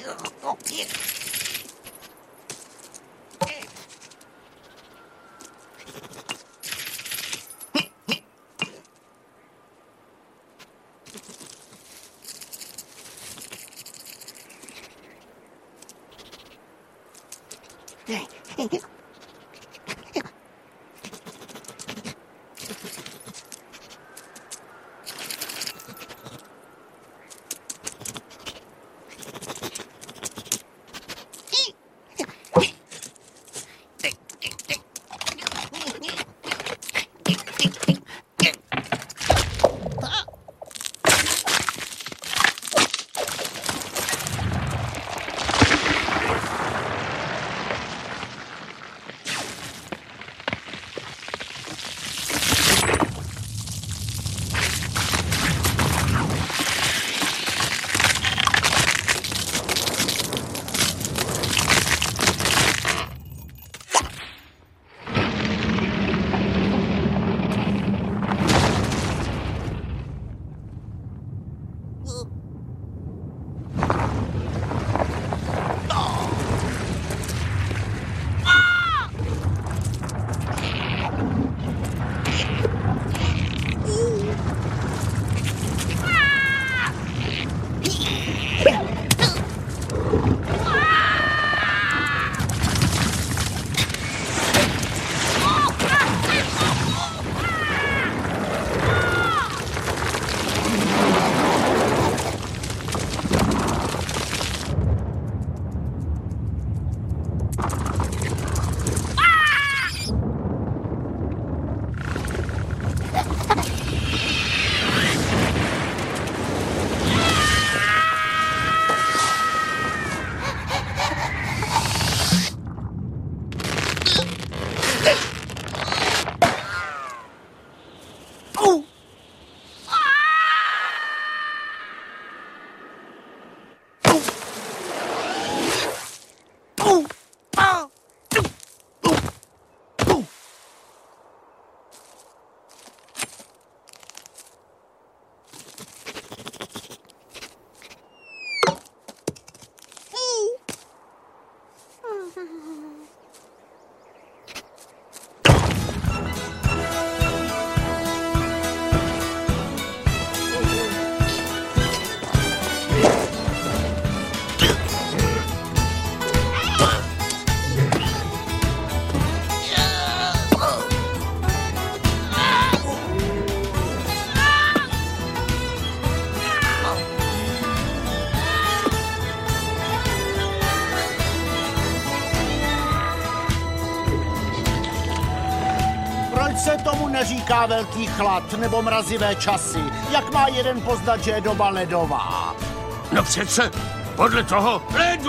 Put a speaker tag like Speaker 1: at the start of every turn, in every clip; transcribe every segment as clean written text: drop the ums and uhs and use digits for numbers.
Speaker 1: se tomu neříká velký chlad nebo mrazivé časy? Jak má jeden poznat, že je doba ledová?
Speaker 2: No přece, podle toho ledu!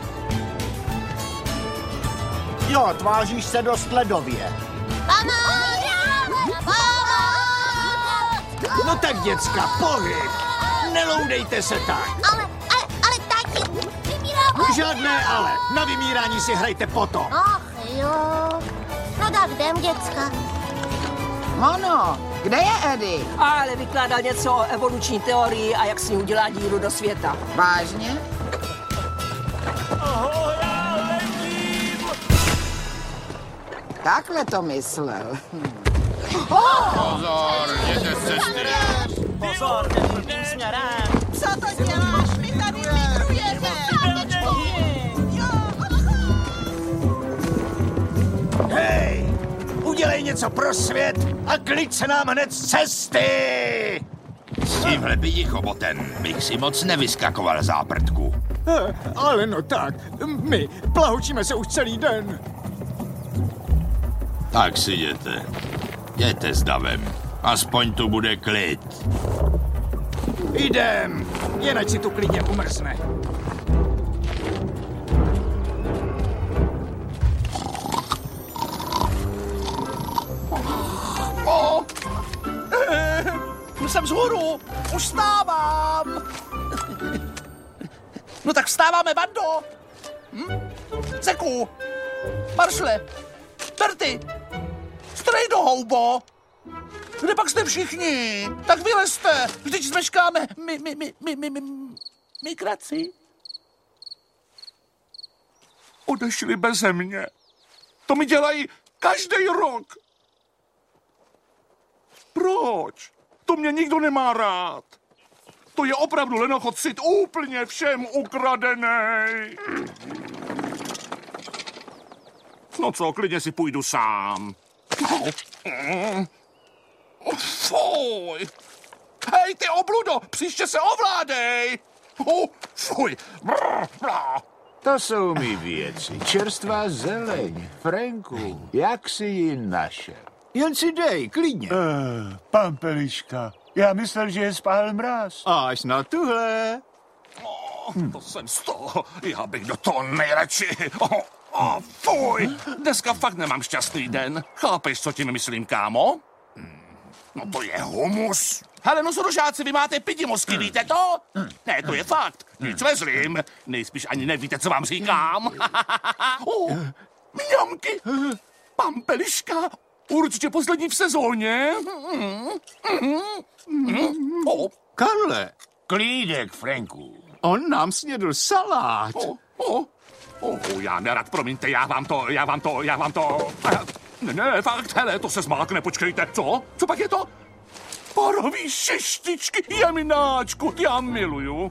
Speaker 1: Jo, tváříš se dost ledově.
Speaker 2: No tak, děcka, pohyb! Neloudejte se tak!
Speaker 3: Ale tati, vymírám!
Speaker 2: Žádné ale, na vymírání si hrajte potom.
Speaker 3: Ach jo, no tak jdem, děcka.
Speaker 4: Mono, kde je Eddie?
Speaker 5: Ale vykládal něco o evoluční teorii a jak si udělá díru do světa.
Speaker 4: Vážně?
Speaker 2: Ahoj, já letím!
Speaker 4: Takhle to myslel.
Speaker 6: Pozor, jděte z cesty.
Speaker 5: Pozor, neprudím směrem.
Speaker 4: Co to děláš? My tady migrujeme.
Speaker 2: Hej, udělej něco pro svět a klid se nám hned z cesty!
Speaker 6: S tímhle pidichobotem bych si moc nevyskakoval záprtku.
Speaker 2: Ale no tak, my plahučíme se už celý den.
Speaker 6: Tak si jděte. Jděte s davem. Aspoň tu bude klid.
Speaker 2: Jdem, jen ať si tu klidně umrzne.
Speaker 7: Jsem vzhůru, už vstávám. No tak vstáváme, bando. Zeku, Maršle, Berty, Strejdohoubo. Kde pak jste všichni? Tak vylezte, vždyť zmeškáme migraci. odešli beze mě. To mi dělají každý rok. Proč? To mě nikdo nemá rád. To je opravdu lenochod cit úplně všem ukradenej. No co, klidně si půjdu sám. Fuj. Hej, ty obludo, příště se ovládej. Fuj.
Speaker 8: To jsou mi věci. Čerstvá zeleň. Franku, jak jsi ji našel?
Speaker 2: Jen si dej, klidně.
Speaker 9: Pampeliška. Já myslel, že je spál mráz.
Speaker 2: Až na tuhle.
Speaker 7: To jsem z toho. Já bych do toho nejradši. Fuj. Dneska fakt nemám šťastný den. Chápeš, co tím myslím, kámo? No to je humus. Hele, nosorožáci, vy máte pidi mozky, víte to? Ne, to je fakt. Nic vezlím. Nejspíš ani nevíte, co vám říkám. Mňamky. Pampeliška. Určitě poslední v sezóně.
Speaker 2: Karle,
Speaker 8: Klídek, Franku.
Speaker 2: on nám snědl salát.
Speaker 7: Já nerad, promiňte, já vám to... Ne, fakt, hele, to se zmákne, počkejte. Co? Co pak je to? Parový šestičky, jemináčku, já miluju.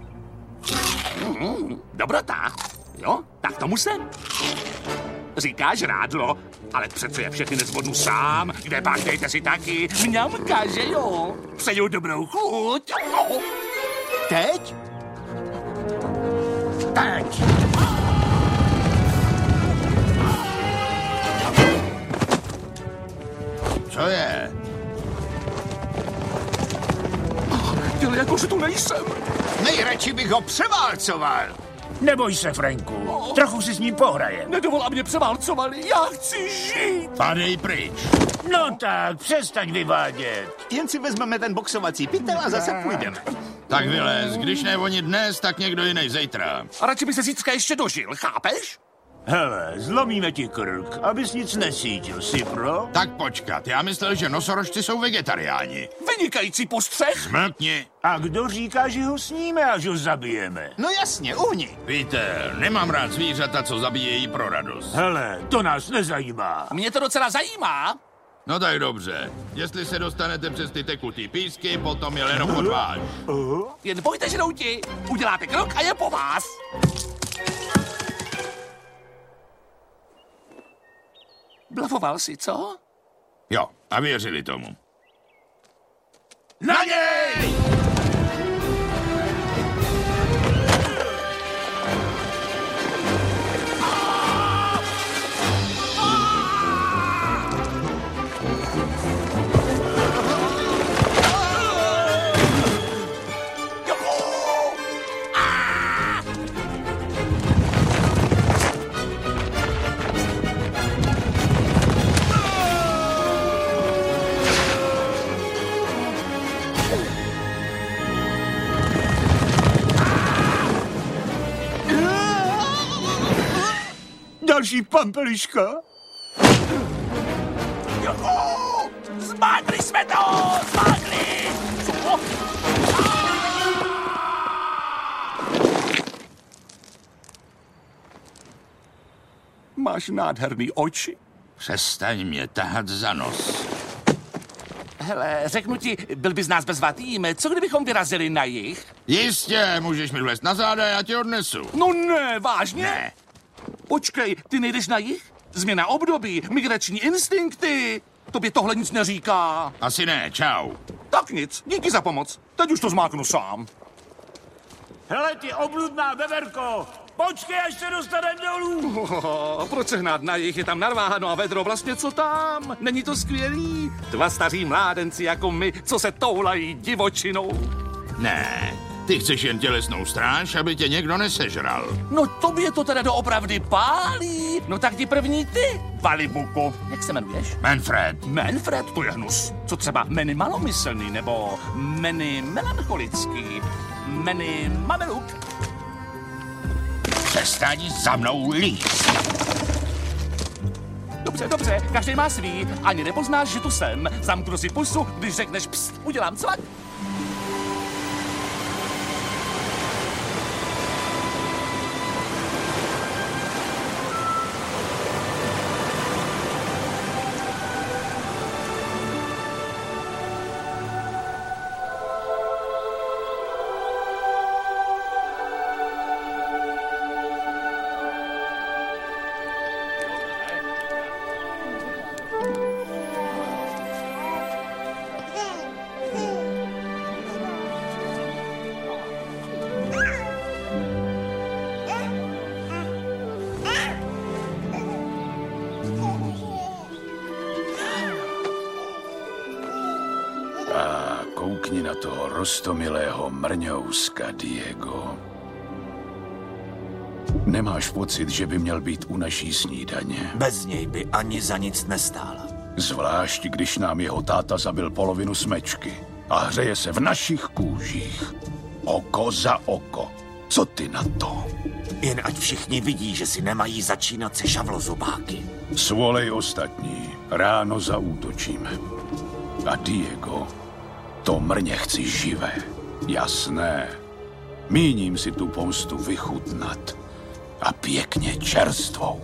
Speaker 7: Dobrota. Jo, tak tomu jsem. Říkáš rádlo, ale přece je všechny nezvodnu sám. Kde pak, dejte si taky. Mňamka, že jo? Přeju dobrou chuť.
Speaker 2: Teď?
Speaker 8: Teď.
Speaker 6: Co je?
Speaker 7: Dělej, jako že tu nejsem.
Speaker 2: Nejradši bych ho převálcoval.
Speaker 8: Neboj se, Franku. Trochu si s ním pohrajem.
Speaker 7: Nedovol, aby mě převálcovali. Já chci žít.
Speaker 6: Padej pryč.
Speaker 8: No tak, přestaň vyvádět.
Speaker 2: Jen si vezmeme ten boxovací pytel a zase půjdeme.
Speaker 6: Tak vylez, když ne oni dnes, tak někdo jiný zítra.
Speaker 7: A radši by se zítřka ještě dožil, chápeš?
Speaker 8: Hele, zlomíme ti krk, abys nic nesítil, si pro?
Speaker 6: Tak počkat, já myslel, že nosorožci jsou vegetariáni.
Speaker 7: Vynikající postřeh.
Speaker 6: Zmlkni.
Speaker 8: A kdo říká, že ho sníme, až ho zabijeme?
Speaker 2: No jasně, uhni.
Speaker 6: Víte, nemám rád zvířata, co zabíjejí pro radost.
Speaker 8: Hele, to nás nezajímá.
Speaker 7: Mě to docela zajímá.
Speaker 6: No tak dobře. Jestli se dostanete přes ty tekutý písky, potom je lenochod váš.
Speaker 7: Jen bojte, žrouti. Uděláte krok a je po vás. Blafoval si, co?
Speaker 6: Jo, a věřili tomu.
Speaker 7: Na něj!
Speaker 9: Další pampeliška.
Speaker 7: Zmákli jsme to! Zmákli! Co? Máš nádherný oči.
Speaker 6: Přestaň mě tahat za nos.
Speaker 7: Hele, řeknu ti, byl bys nás bezvatým, co kdybychom vyrazili na jih?
Speaker 6: Jistě, můžeš mi vlézt na záda, já tě odnesu.
Speaker 7: No ne, vážně?
Speaker 6: Ne.
Speaker 7: Počkej, ty nejdeš na jih? Změna období, migrační instinkty. Tobě tohle nic neříká.
Speaker 6: Asi ne, čau.
Speaker 7: Tak nic, díky za pomoc. Teď už to zmáknu sám.
Speaker 8: Hele, ty obludná beverko, počkej, až se dostaneme dolů.
Speaker 7: Proč se hnát na jich, je tam narváno a vedro vlastně co tam? Není to skvělý? Dva staří mládenci jako my, co se toulají divočinou.
Speaker 6: Ne, ty chceš jen tělesnou stráž, aby tě někdo nesežral.
Speaker 7: No tobě to teda doopravdy pálí. No tak ti první ty, Valibuku. Jak se jmenuješ?
Speaker 6: Manfred.
Speaker 7: Manfred, to je hnus. Co třeba Manny malomyslný, nebo Manny melancholický, Manny mameluk.
Speaker 6: Přestaň za mnou líst.
Speaker 7: Dobře, dobře, každý má svý. Ani nepoznáš, že tu jsem. Zamknu si pusu, když řekneš pst, udělám cvak.
Speaker 8: na toho roztomilého mrňouska, Diego. Nemáš pocit, že by měl být u naší snídaně?
Speaker 2: Bez něj by ani za nic nestál.
Speaker 8: Zvlášť, když nám jeho táta zabil polovinu smečky a hřeje se v našich kůžích. Oko za oko. Co ty na to?
Speaker 2: Jen ať všichni vidí, že si nemají začínat se šavlozobáky.
Speaker 8: Svolej ostatní. Ráno zaútočíme. A Diego, to mrně chci živé. Jasné. Míním si tu pomstu vychutnat. A pěkně čerstvou.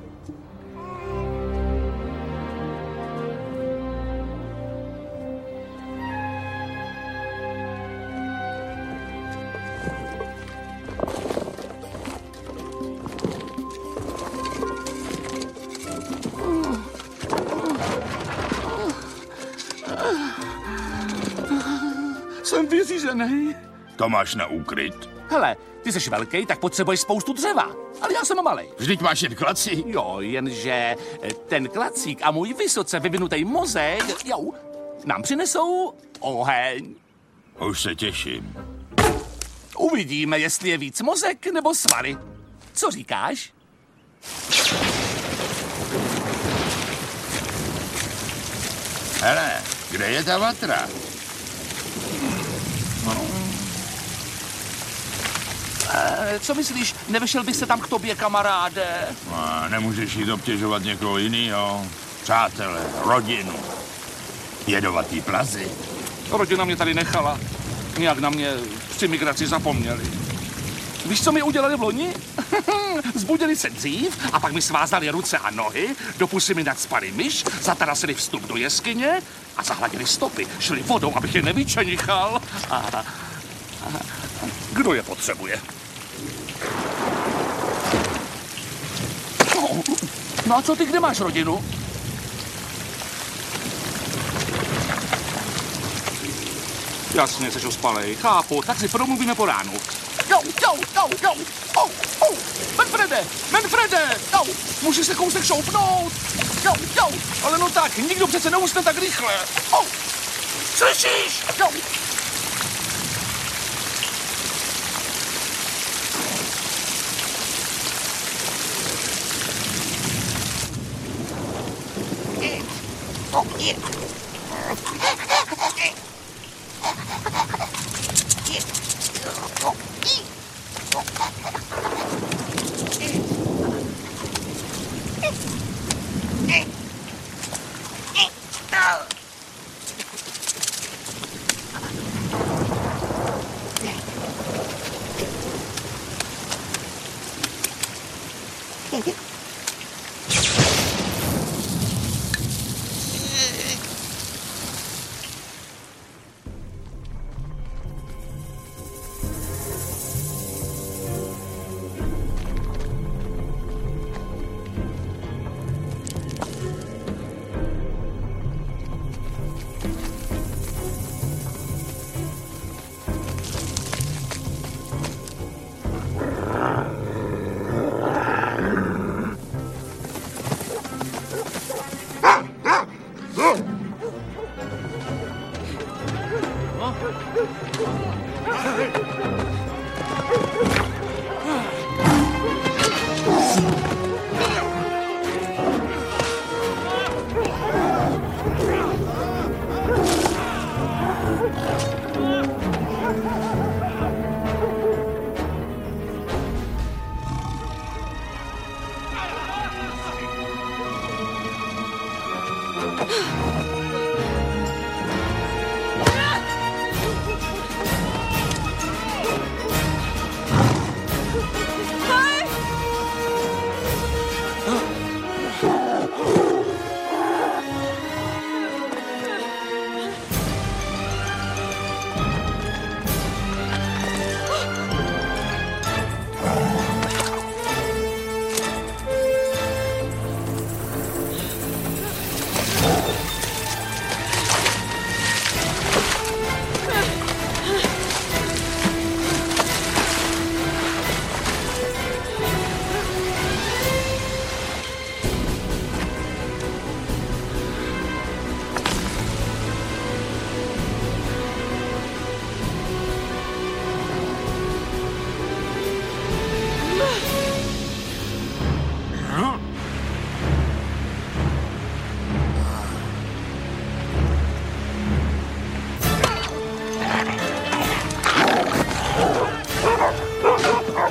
Speaker 7: Jsem vyřízený.
Speaker 6: To máš na úkryt?
Speaker 7: Hele, ty jsi velký, tak potřebuješ spoustu dřeva. Ale já jsem malej.
Speaker 6: Vždyť máš jen klaci.
Speaker 7: Jo, jenže ten klacík a můj vysoce vyvinutý mozek, nám přinesou oheň.
Speaker 6: Už se těším.
Speaker 7: Uvidíme, jestli je víc mozek nebo svaly. Co říkáš?
Speaker 6: Hele, kde je ta vatra?
Speaker 7: Co myslíš, nevešel bych se tam k tobě, kamaráde?
Speaker 6: Nemůžeš jít obtěžovat někoho jinýho. Přátele, rodinu. Jedovatý plazy.
Speaker 7: Rodina mě tady nechala. Nějak na mě při migraci zapomněli. Víš, co mi udělali v loni? Zbudili se dřív a pak mi svázali ruce a nohy, do pusy mi nacpali myš, zatarasili vstup do jeskyně a zahladili stopy. Šli vodou, abych je nevyčenichal. Kdo je potřebuje? No a co ty, kde máš rodinu? Jasně, jsi ospalej, chápu, tak si promluvíme po ránu. Manfrede, můžeš se kousek šoupnout. Ale no tak, nikdo přece neusne tak rychle. Slyšíš?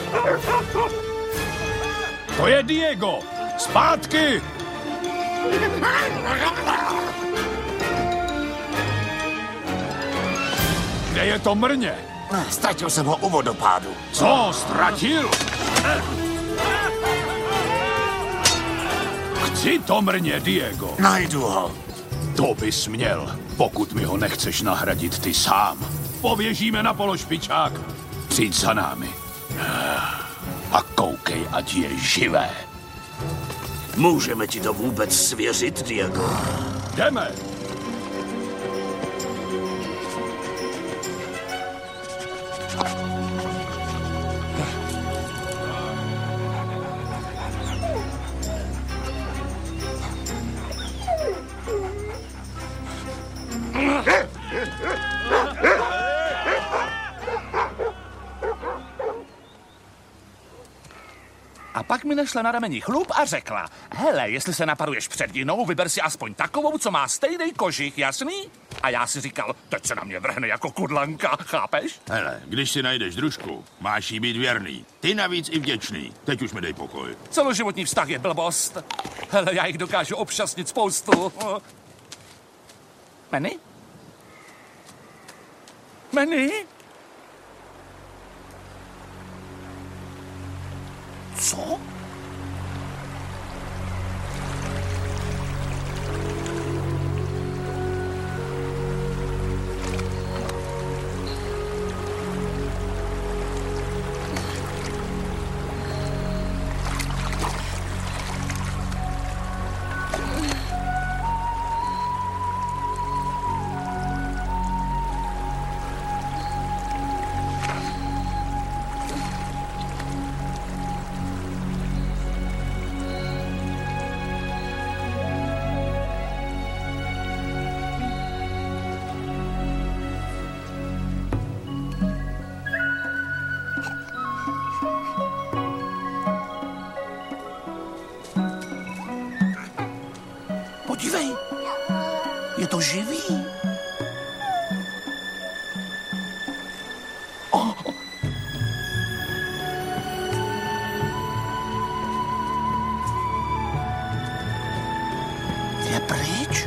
Speaker 8: To je Diego! Zpátky! Kde je to mrně?
Speaker 2: Ztratil jsem ho u vodopádu.
Speaker 8: Co ztratil? Chci to mrně, Diego.
Speaker 2: Najdu ho.
Speaker 8: To bys měl, pokud mi ho nechceš nahradit ty sám. Pověžíme na pološpičák. Přijď za námi. A koukej, ať je živé.
Speaker 2: Můžeme ti to vůbec svěřit, Diego?
Speaker 8: Jdeme.
Speaker 7: A pak mi nešla na rameni chlup a řekla, hele, jestli se naparuješ před jinou, vyber si aspoň takovou, co má stejný kožich, jasný? A já si říkal, teď se na mě vrhne jako kudlanka, chápeš?
Speaker 6: Hele, když si najdeš družku, máš jí být věrný. Ty navíc i vděčný. Teď už mi dej pokoj.
Speaker 7: Celoživotní vztah je blbost. Hele, já jich dokážu obšťastnit spoustu. Manny? Manny? Co? Podívej, je to živý. Oh. Je pryč?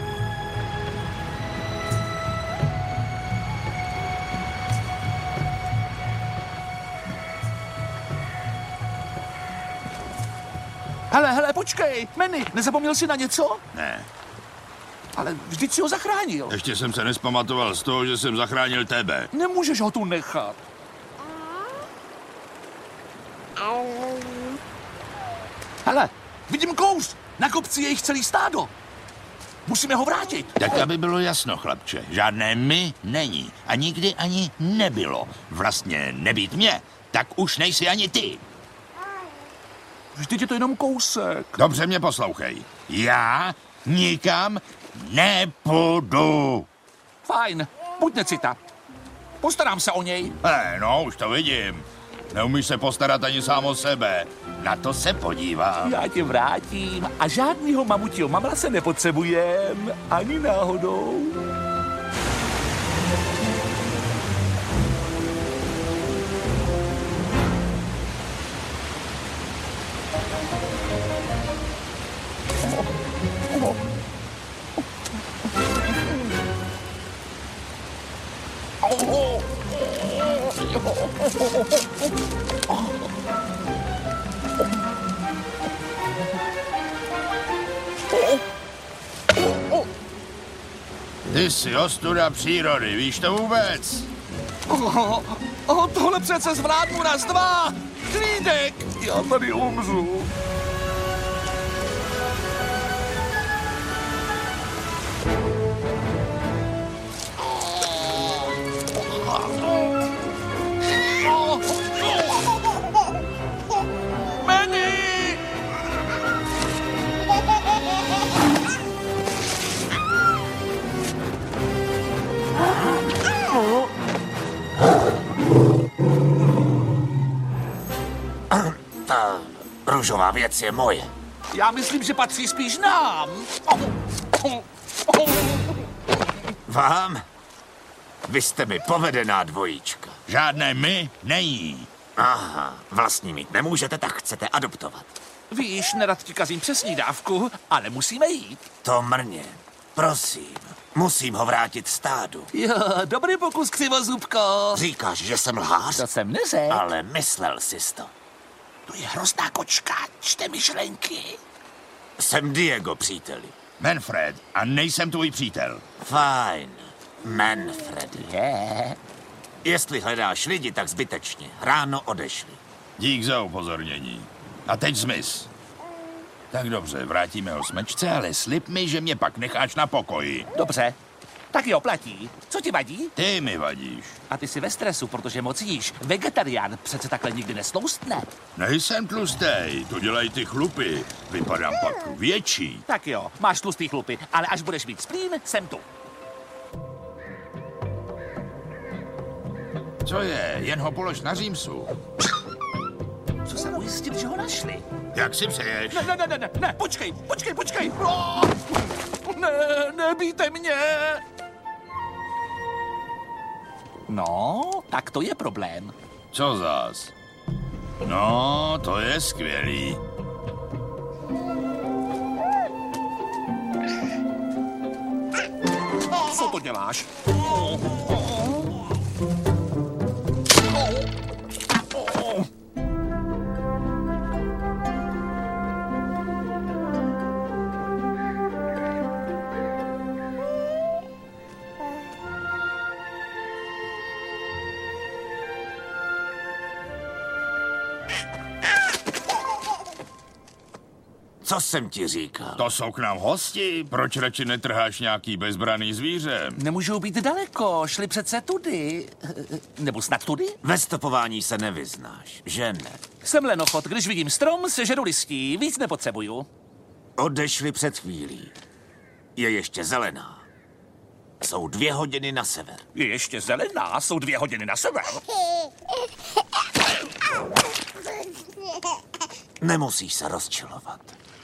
Speaker 7: Hele, počkej, Manny, nezapomněl jsi na něco?
Speaker 6: Ne.
Speaker 7: Ale vždyť si ho zachránil.
Speaker 6: Ještě jsem se nespamatoval z toho, že jsem zachránil tebe.
Speaker 7: Nemůžeš ho tu nechat. Hele, vidím kous. Na kopci je jich celý stádo. Musíme ho vrátit.
Speaker 6: Tak aby bylo jasno, chlapče, žádné my není. A nikdy ani nebylo. Vlastně nebýt mě, tak už nejsi ani ty.
Speaker 7: Vždyť je to jenom kousek.
Speaker 6: Dobře mě poslouchej. Já nikam nepůjdu.
Speaker 7: Fajn, buď necita. Postarám se o něj.
Speaker 6: No, už to vidím. Neumíš se postarat ani sám o sebe. Na to se podívám.
Speaker 7: Já tě vrátím a žádnýho mamutího mamla se nepotřebujem. Ani náhodou.
Speaker 6: Ty jsi ostuda přírody, víš to vůbec?
Speaker 7: Tohle přece zvládnu nás dva. Klídek, já tady umřu.
Speaker 2: Ta růžová věc je moje.
Speaker 7: Já myslím, že patří spíš nám.
Speaker 2: Vám? Vy jste mi povedená dvojička.
Speaker 6: Žádné my nejí.
Speaker 2: Aha, vlastní mít nemůžete, tak chcete adoptovat.
Speaker 7: Víš, nerad ti kazím přesní dávku, ale musíme jít.
Speaker 2: To mrně. Prosím, musím ho vrátit stádu.
Speaker 7: Jo, dobrý pokus, křivozubko.
Speaker 2: Říkáš, že jsem lhář?
Speaker 7: To jsem neřekl.
Speaker 2: Ale myslel jsi to.
Speaker 6: To je hrozná kočka, čte myšlenky.
Speaker 2: Jsem Diego, příteli.
Speaker 6: Manfred, a nejsem tvůj přítel.
Speaker 2: Fajn, Manfredy. Jestli hledáš lidi, tak zbytečně. Ráno odešli.
Speaker 6: Dík za upozornění. A teď zmiz. Tak dobře, vrátíme ho smečce, ale slib mi, že mě pak necháš na pokoji.
Speaker 7: Dobře, tak jo, platí. Co ti vadí?
Speaker 6: Ty mi vadíš.
Speaker 7: A ty jsi ve stresu, protože moc jíš. Vegetarián přece takhle nikdy nesloustne.
Speaker 6: Nejsem tlustej, to dělají ty chlupy. Vypadám pak větší.
Speaker 7: Tak jo, máš tlustý chlupy, ale až budeš mít splín, jsem tu.
Speaker 6: Co je? Jen ho polož na římsu.
Speaker 7: Co se ujistit, že ho našli?
Speaker 6: Jak si přeješ?
Speaker 7: Ne, počkej. Ne, nebijte mě. No, tak to je problém.
Speaker 6: Co zas? No, to je skvělý.
Speaker 7: Co to děláš?
Speaker 2: Co jsem ti říkal?
Speaker 6: To jsou k nám hosti. Proč radši netrháš nějaký bezbraný zvíře?
Speaker 7: Nemůžou být daleko, šli přece tudy. Nebo snad tudy?
Speaker 2: Ve stopování se nevyznáš, že ne?
Speaker 7: Jsem lenochod, když vidím strom, sežeru listí, víc nepotřebuju.
Speaker 2: Odešli před chvílí. Je ještě zelená. Jsou 2 hodiny na sever.
Speaker 7: Je ještě zelená, jsou 2 hodiny na sever.
Speaker 2: Nemusíš se rozčilovat.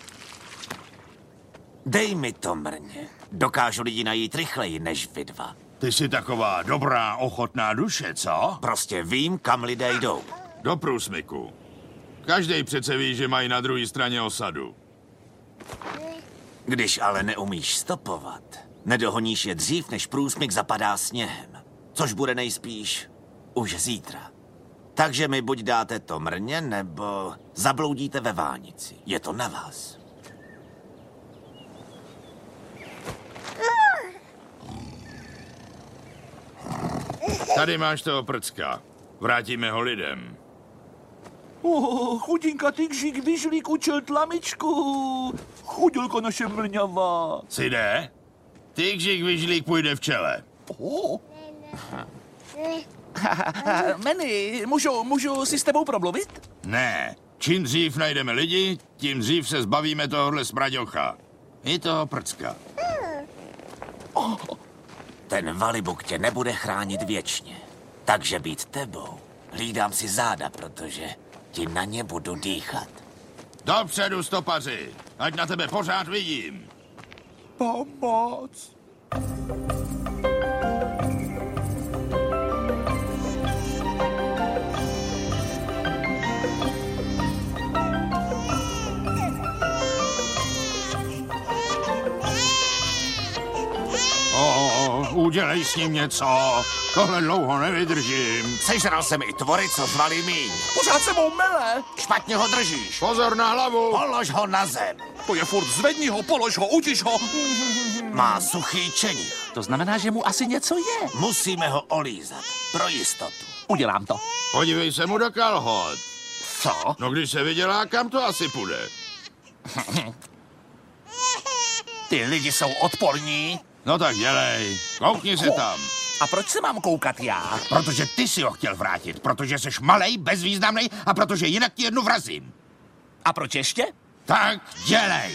Speaker 2: Dej mi to, mrně. Dokážu lidi najít rychleji než vy dva.
Speaker 6: Ty jsi taková dobrá, ochotná duše, co?
Speaker 2: Prostě vím, kam lidé jdou.
Speaker 6: Do průsmyku. Každý přece ví, že mají na druhé straně osadu.
Speaker 2: Když ale neumíš stopovat, nedohoníš je dřív, než průsmyk zapadá sněhem. Což bude nejspíš už zítra. Takže mi buď dáte to mrně, nebo zabloudíte ve vánici. Je to na vás.
Speaker 6: Tady máš toho prcka. Vrátíme ho lidem.
Speaker 7: Chudinka tygřík vyžlík učil tlamičku. Chudilko naše mrňava.
Speaker 6: Si jde? Tygřík vyžlík půjde v čele.
Speaker 7: Manny, můžu si s tebou promluvit?
Speaker 6: Ne. Čím dřív najdeme lidi, tím dřív se zbavíme tohohle smraďocha. I toho prcka.
Speaker 2: Ten Valibuk tě nebude chránit věčně. Takže být tebou hlídám si záda, protože ti na ně budu dýchat.
Speaker 6: Dopředu, stopaři, ať na tebe pořád vidím.
Speaker 7: Pomoc.
Speaker 6: Udělej s ním něco. Tohle dlouho nevydržím.
Speaker 2: Sežral jsem i tvory, co zvali míň.
Speaker 7: Pořád se mou mele.
Speaker 2: Špatně ho držíš.
Speaker 6: Pozor na hlavu.
Speaker 2: Polož ho na zem.
Speaker 7: To je furt, zvedni ho, polož ho, utiš ho.
Speaker 2: Má suchý čenich.
Speaker 7: To znamená, že mu asi něco je.
Speaker 2: Musíme ho olízat. Pro jistotu.
Speaker 7: Udělám to.
Speaker 6: Podívej se mu do kalhot.
Speaker 7: Co?
Speaker 6: No když se vydělá, kam to asi půjde?
Speaker 7: Ty lidi jsou odporní.
Speaker 6: No tak dělej. Koukni se tam.
Speaker 7: A proč se mám koukat já?
Speaker 6: Protože ty si ho chtěl vrátit. Protože jsi malej, bezvýznamnej a protože jinak ti jednu vrazím.
Speaker 7: A proč ještě?
Speaker 6: Tak dělej.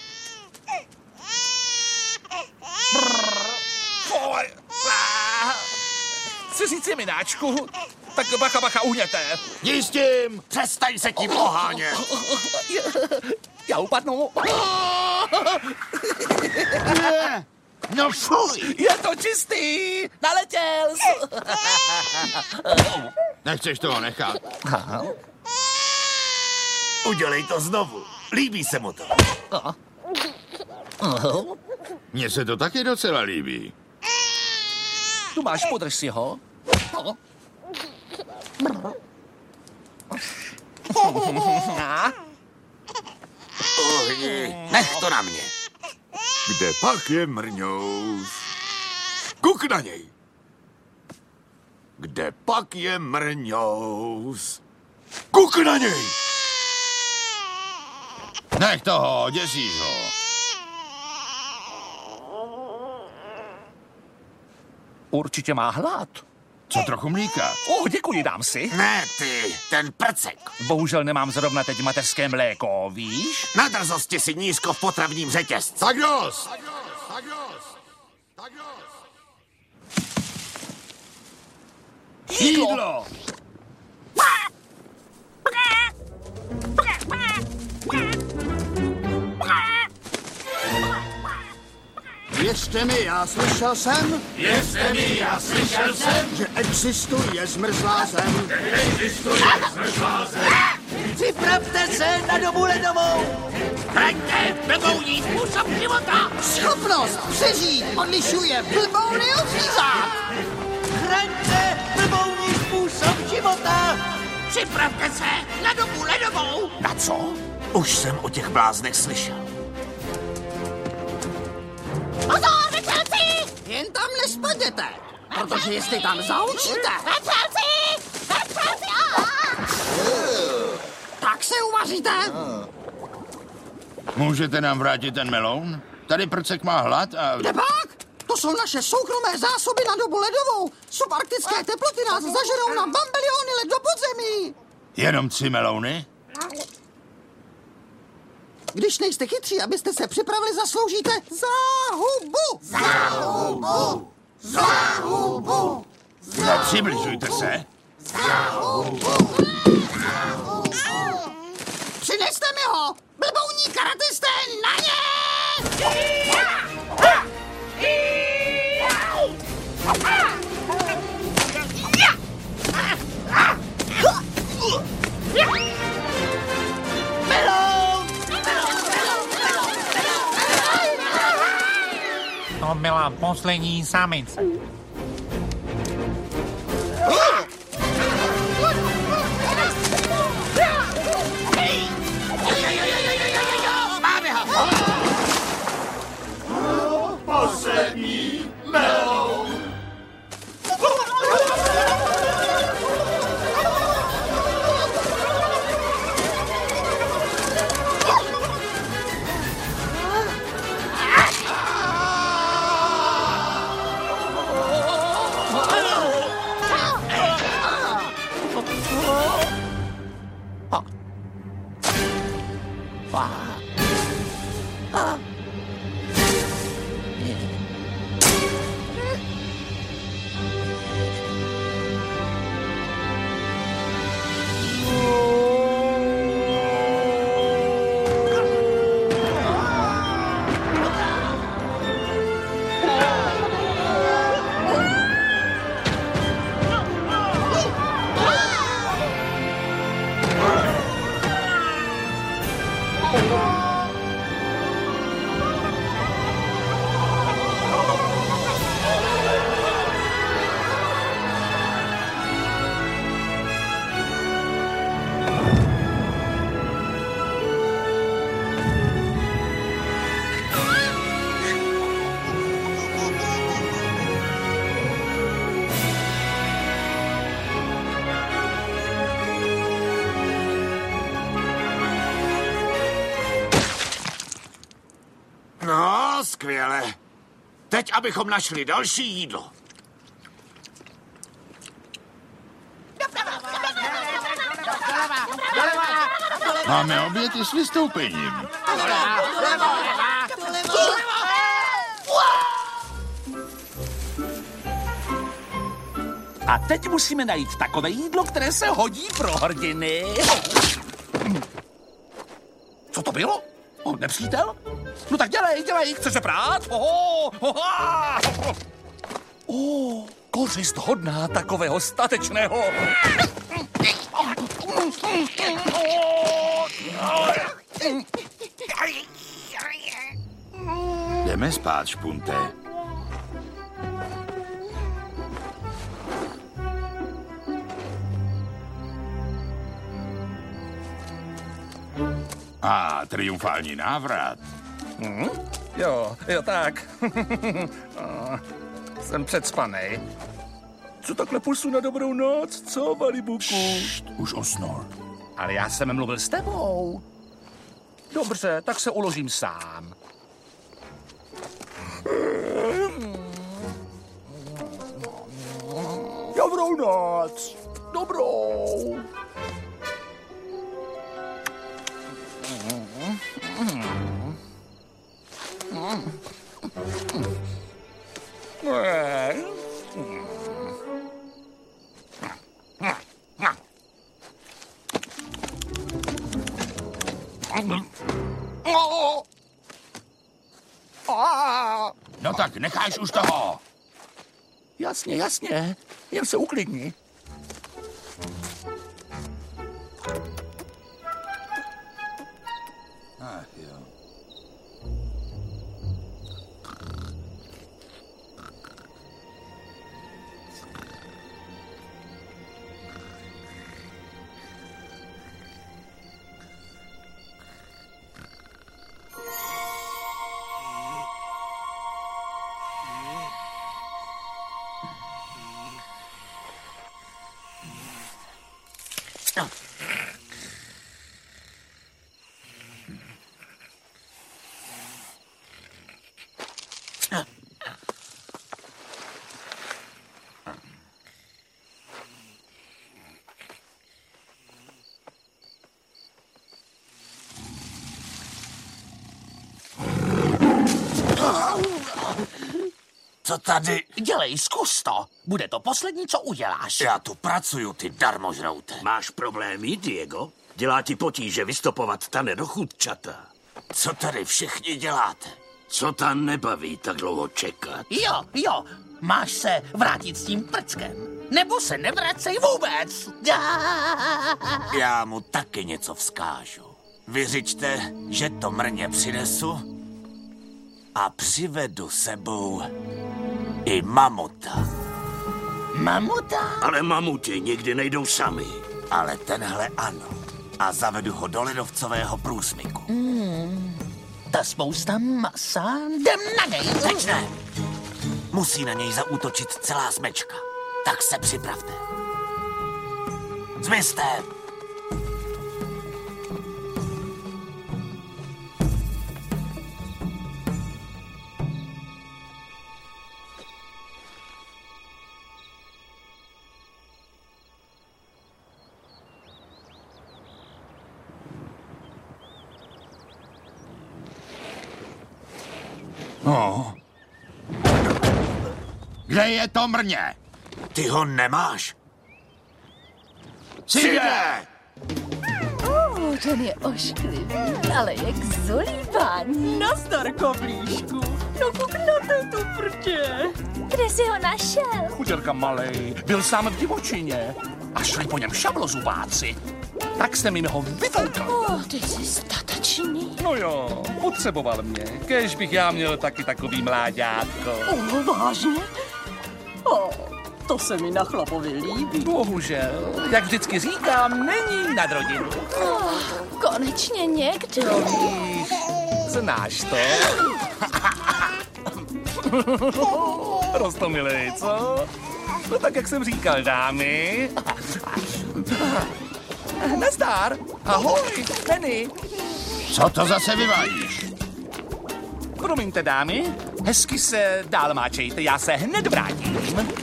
Speaker 7: Chci říct si mináčku, tak bacha, uhněte.
Speaker 2: Jdi s tím, přestaň se tím ohánět.
Speaker 7: Já upadnu.
Speaker 6: No fuj!
Speaker 7: Je to čistý! Naletěl jsi!
Speaker 6: Nechceš toho nechat?
Speaker 2: Udělej to znovu. Líbí se mu to.
Speaker 6: Mně se to taky docela líbí.
Speaker 7: Tu máš, podrž si ho.
Speaker 2: Uhni, nech to na mě.
Speaker 6: Kde pak je Mrňous? Kuk na něj. Kde pak je Mrňous? Kuk na něj! Nech toho, děsíš ho.
Speaker 7: Určitě má hlad.
Speaker 6: Co trochu mlíka?
Speaker 7: Děkuji, dám si.
Speaker 2: Ne ty, ten prcek.
Speaker 7: Bohužel nemám zrovna teď mateřské mléko, víš?
Speaker 2: Na drzosti si nízko v potravním řetězci.
Speaker 6: Tak dost! Jídlo!
Speaker 1: Věřte mi, já slyšel jsem, že existuje zmrzlá zem.
Speaker 5: Připravte se na dobu ledovou!
Speaker 2: Hraňte blbouní způsob života!
Speaker 1: Schopnost přežít odlišuje blbouny od zvířat.
Speaker 5: Chraňte blbouní způsob života!
Speaker 2: Připravte se na dobu ledovou!
Speaker 7: Na co?
Speaker 2: Už jsem o těch bláznech slyšel.
Speaker 3: Pozor, vetřelci!
Speaker 1: Jen tam nespadněte, protože jestli tam zaučíte,
Speaker 3: Vetřelci! Vetřelci!
Speaker 1: tak se uvaříte.
Speaker 6: Můžete nám vrátit ten meloun? Tady prcek má hlad a...
Speaker 1: Kde pak? To jsou naše soukromé zásoby na dobu ledovou. Subarktické teploty nás zažerou na bambiliony let do podzemí.
Speaker 6: Jenom 3 melouny?
Speaker 1: Když nejste chytří, abyste se připravili, zasloužíte záhubu. Záhubu. Záhubu.
Speaker 6: Nepřibližujte se.
Speaker 1: Záhubu. Přineste mi ho, blbouní karatisté, na ně!
Speaker 10: To byla poslední samice.
Speaker 2: Máme ho!
Speaker 9: Poslední meloun.
Speaker 2: No, skvěle. Teď, abychom našli další jídlo.
Speaker 6: Máme oběd i s vystoupením.
Speaker 7: A teď musíme najít takové jídlo, které se hodí pro hrdiny. Co to bylo? Nepřítel? No tak dělej, chceš se prát? Kořist hodná takového statečného.
Speaker 6: Jdeme spát, špunte. Triumfální návrat.
Speaker 7: Jo, tak. Jsem předspanej. Co takhle pulsu na dobrou noc, co, Valibuku?
Speaker 6: Už usnul.
Speaker 7: Ale já jsem mluvil s tebou. Dobře, tak se uložím sám. Dobrou noc. Dobrou.
Speaker 6: No tak, necháš už toho.
Speaker 7: Jasně, jen se uklidni.
Speaker 6: Ach jo.
Speaker 2: Co tady?
Speaker 11: Dělej, zkus to. Bude to poslední, co uděláš.
Speaker 2: Já tu pracuju, ty darmožroute.
Speaker 12: Máš problémy, Diego? Dělá ti potíže vystopovat ta nedochudčata.
Speaker 2: Co tady všichni děláte?
Speaker 12: Co tam nebaví tak dlouho čekat?
Speaker 11: Jo. Máš se vrátit s tím prckem. Nebo se nevracej vůbec.
Speaker 2: Já mu taky něco vzkážu. Vyřiďte, že to mrně přinesu a přivedu sebou i mamuta.
Speaker 11: Mamuta?
Speaker 12: Ale mamuti nikdy nejdou sami.
Speaker 2: Ale tenhle ano. A zavedu ho do ledovcového průsmyku.
Speaker 11: Ta spousta masa. Jdem na něj.
Speaker 2: Teď ne. Musí na něj zaútočit celá smečka. Tak se připravte. Zmizte!
Speaker 6: No. Kde je to mrně?
Speaker 2: Ty ho nemáš?
Speaker 6: Cide!
Speaker 13: Ten je ošklivý, ale jak zolíbán.
Speaker 5: Nazdar, koblížku. No kuknete tu prtě.
Speaker 13: Kde jsi ho našel?
Speaker 7: Chuděrka malej, byl sám v divočině. A šli po něm šablozubáci. Tak jsem jim ho vyfoukal.
Speaker 13: Ty jsi statečný.
Speaker 7: No jo, potřeboval mě. Kéž bych já měl taky takový mláďátko.
Speaker 5: Vážně? To se mi na chlapovi líbí.
Speaker 7: Bohužel, jak vždycky říkám, není nad rodinu.
Speaker 13: Konečně někdo.
Speaker 7: No víš, znáš to? Roztomilej, co? No tak, jak jsem říkal, dámy. Nazdar. Ahoj, Penny.
Speaker 6: Co to zase vyvádíš?
Speaker 7: Promiňte, dámy. Hezky se dál máčejte, já se hned vrátím.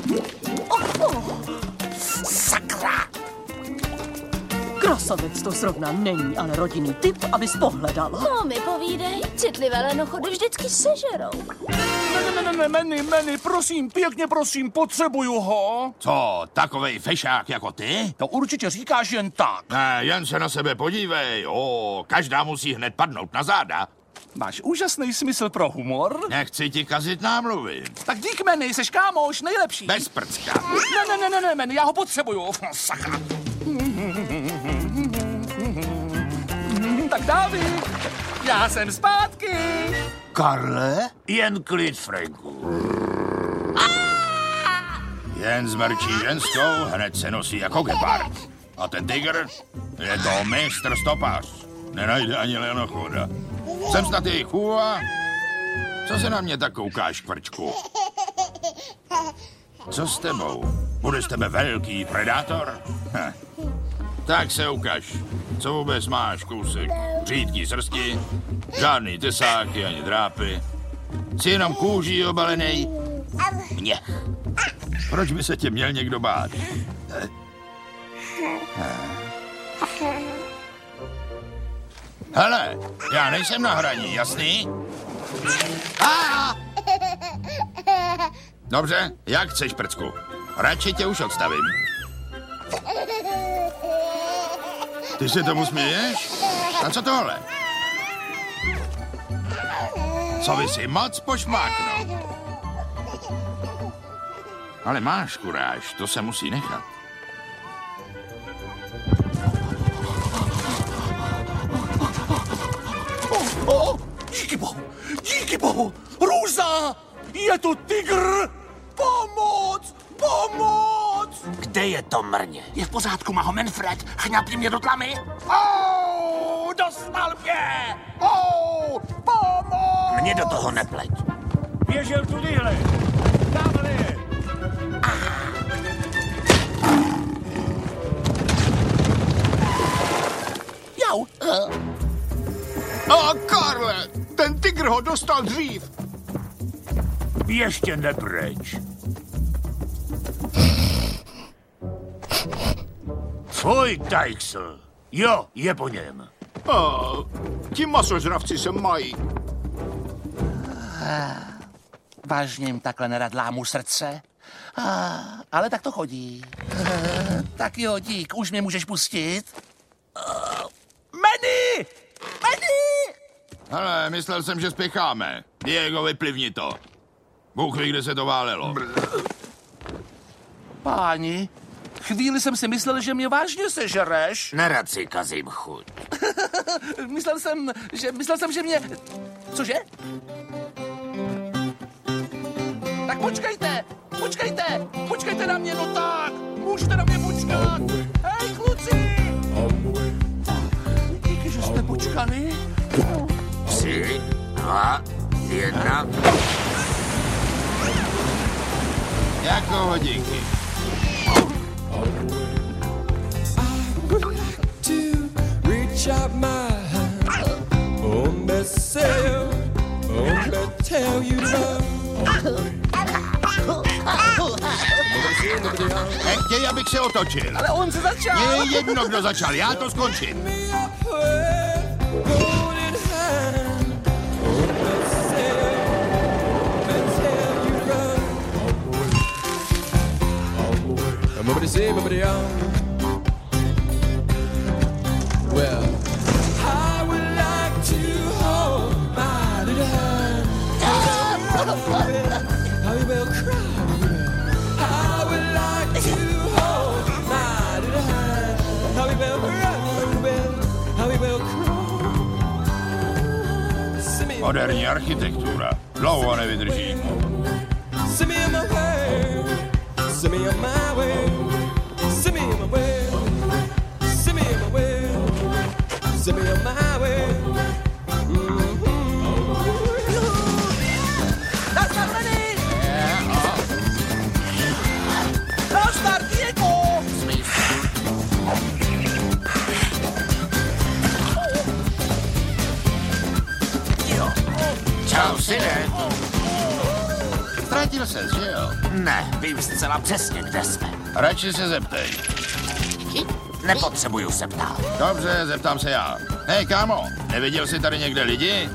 Speaker 7: Sakra!
Speaker 5: Krasavec to zrovna není, ale rodinný typ, abys pohledala.
Speaker 3: No, mi povídej, citlivé lenochody vždycky sežerou.
Speaker 7: Manny, prosím, pěkně prosím, potřebuju ho.
Speaker 6: Co, takovej fešák jako ty?
Speaker 7: To určitě říkáš jen tak.
Speaker 6: Ne, jen se na sebe podívej. Každá musí hned padnout na záda.
Speaker 7: Máš úžasný smysl pro humor.
Speaker 6: Nechci ti kazit námluvy.
Speaker 7: Tak dík, Manny, seš kámoš, nejlepší.
Speaker 6: Bez prcka.
Speaker 7: Ne, Manny, já ho potřebuju. Sakra. Tak David, já jsem zpátky.
Speaker 8: Karle, jen klid, Franku.
Speaker 6: Jen zmrčí ženskou, hned se nosí jako gepard. A ten tygr je to mistr stopář. Nenajde ani lenochoda. Jsem snad jejich chůva. Co se na mě tak koukáš, kvrčku? Co s tebou? Bude z tebe velký predátor? Tak se ukaž. Co vůbec máš, kousek? Řídký srsti, žádný tesáky ani drápy. Jsi jenom kůží obalenej měch. Proč by se tě měl někdo bát? Hele, já nejsem na hraní, jasný? Dobře, jak chceš, prcku. Radši tě už odstavím. Ty se tomu směješ? A co tohle? Co vy si moc pošmáknout? Ale máš kuráž, to se musí nechat.
Speaker 7: Díky bohu, Růza, je tu tygr, pomoc.
Speaker 12: Kde je to mrně?
Speaker 11: Je v pořádku, má ho Manfred. Chňapni mě do tlamy.
Speaker 7: Dostal mě!
Speaker 12: Pomoc! Mě do toho nepleť.
Speaker 9: Běžel tudyhle. Tamhle je.
Speaker 11: Jau.
Speaker 8: Karle, ten tygr ho dostal dřív.
Speaker 9: Ještě nepryč. Fuj, Tykesl. Jo, je po něm.
Speaker 8: Ti masožravci se mají.
Speaker 11: Vážně jim takhle nerad lámu srdce. Ale tak to chodí. Tak jo, dík, už mě můžeš pustit.
Speaker 7: Manny!
Speaker 6: Hele, myslel jsem, že spěcháme. Diego, vyplivni to. Bůh ví, kde se to válelo.
Speaker 11: Páni, chvíli jsem si myslel, že mě vážně sežereš.
Speaker 12: Nerad si kazím chuť.
Speaker 11: Myslel jsem, že mě... Cože? Tak počkejte na mě, no tak. Můžete na mě počkat. Hej, kluci. Díky, že jste počkali.
Speaker 12: 3, 2, 1.
Speaker 6: Jako hodinky.
Speaker 14: Reach out my hand, tell you
Speaker 6: Nechtěj, abych se otočil.
Speaker 11: Ale on se začal.
Speaker 6: Je jedno, kdo začal, já to skončím.
Speaker 14: Well, I would like to hold my little hand. I will cry. I would like to hold my little hand. I will cry. I will cry.
Speaker 6: Moderní architektura. Dlouho nevydrží.
Speaker 14: Send me on my way. Send me on my way. Send me on my way. Send me on my way. Send me on my way.
Speaker 11: Nazdar, Manny! Nazdar, Diego!
Speaker 2: Čau, syne. Ztratil ses, že jo?
Speaker 12: Ne, vím zcela přesně, kde jsme.
Speaker 6: Radši se zeptej.
Speaker 12: Nepotřebuju se ptát.
Speaker 6: Dobře, zeptám se já. Hej, kámo, neviděl jsi tady někde lidi?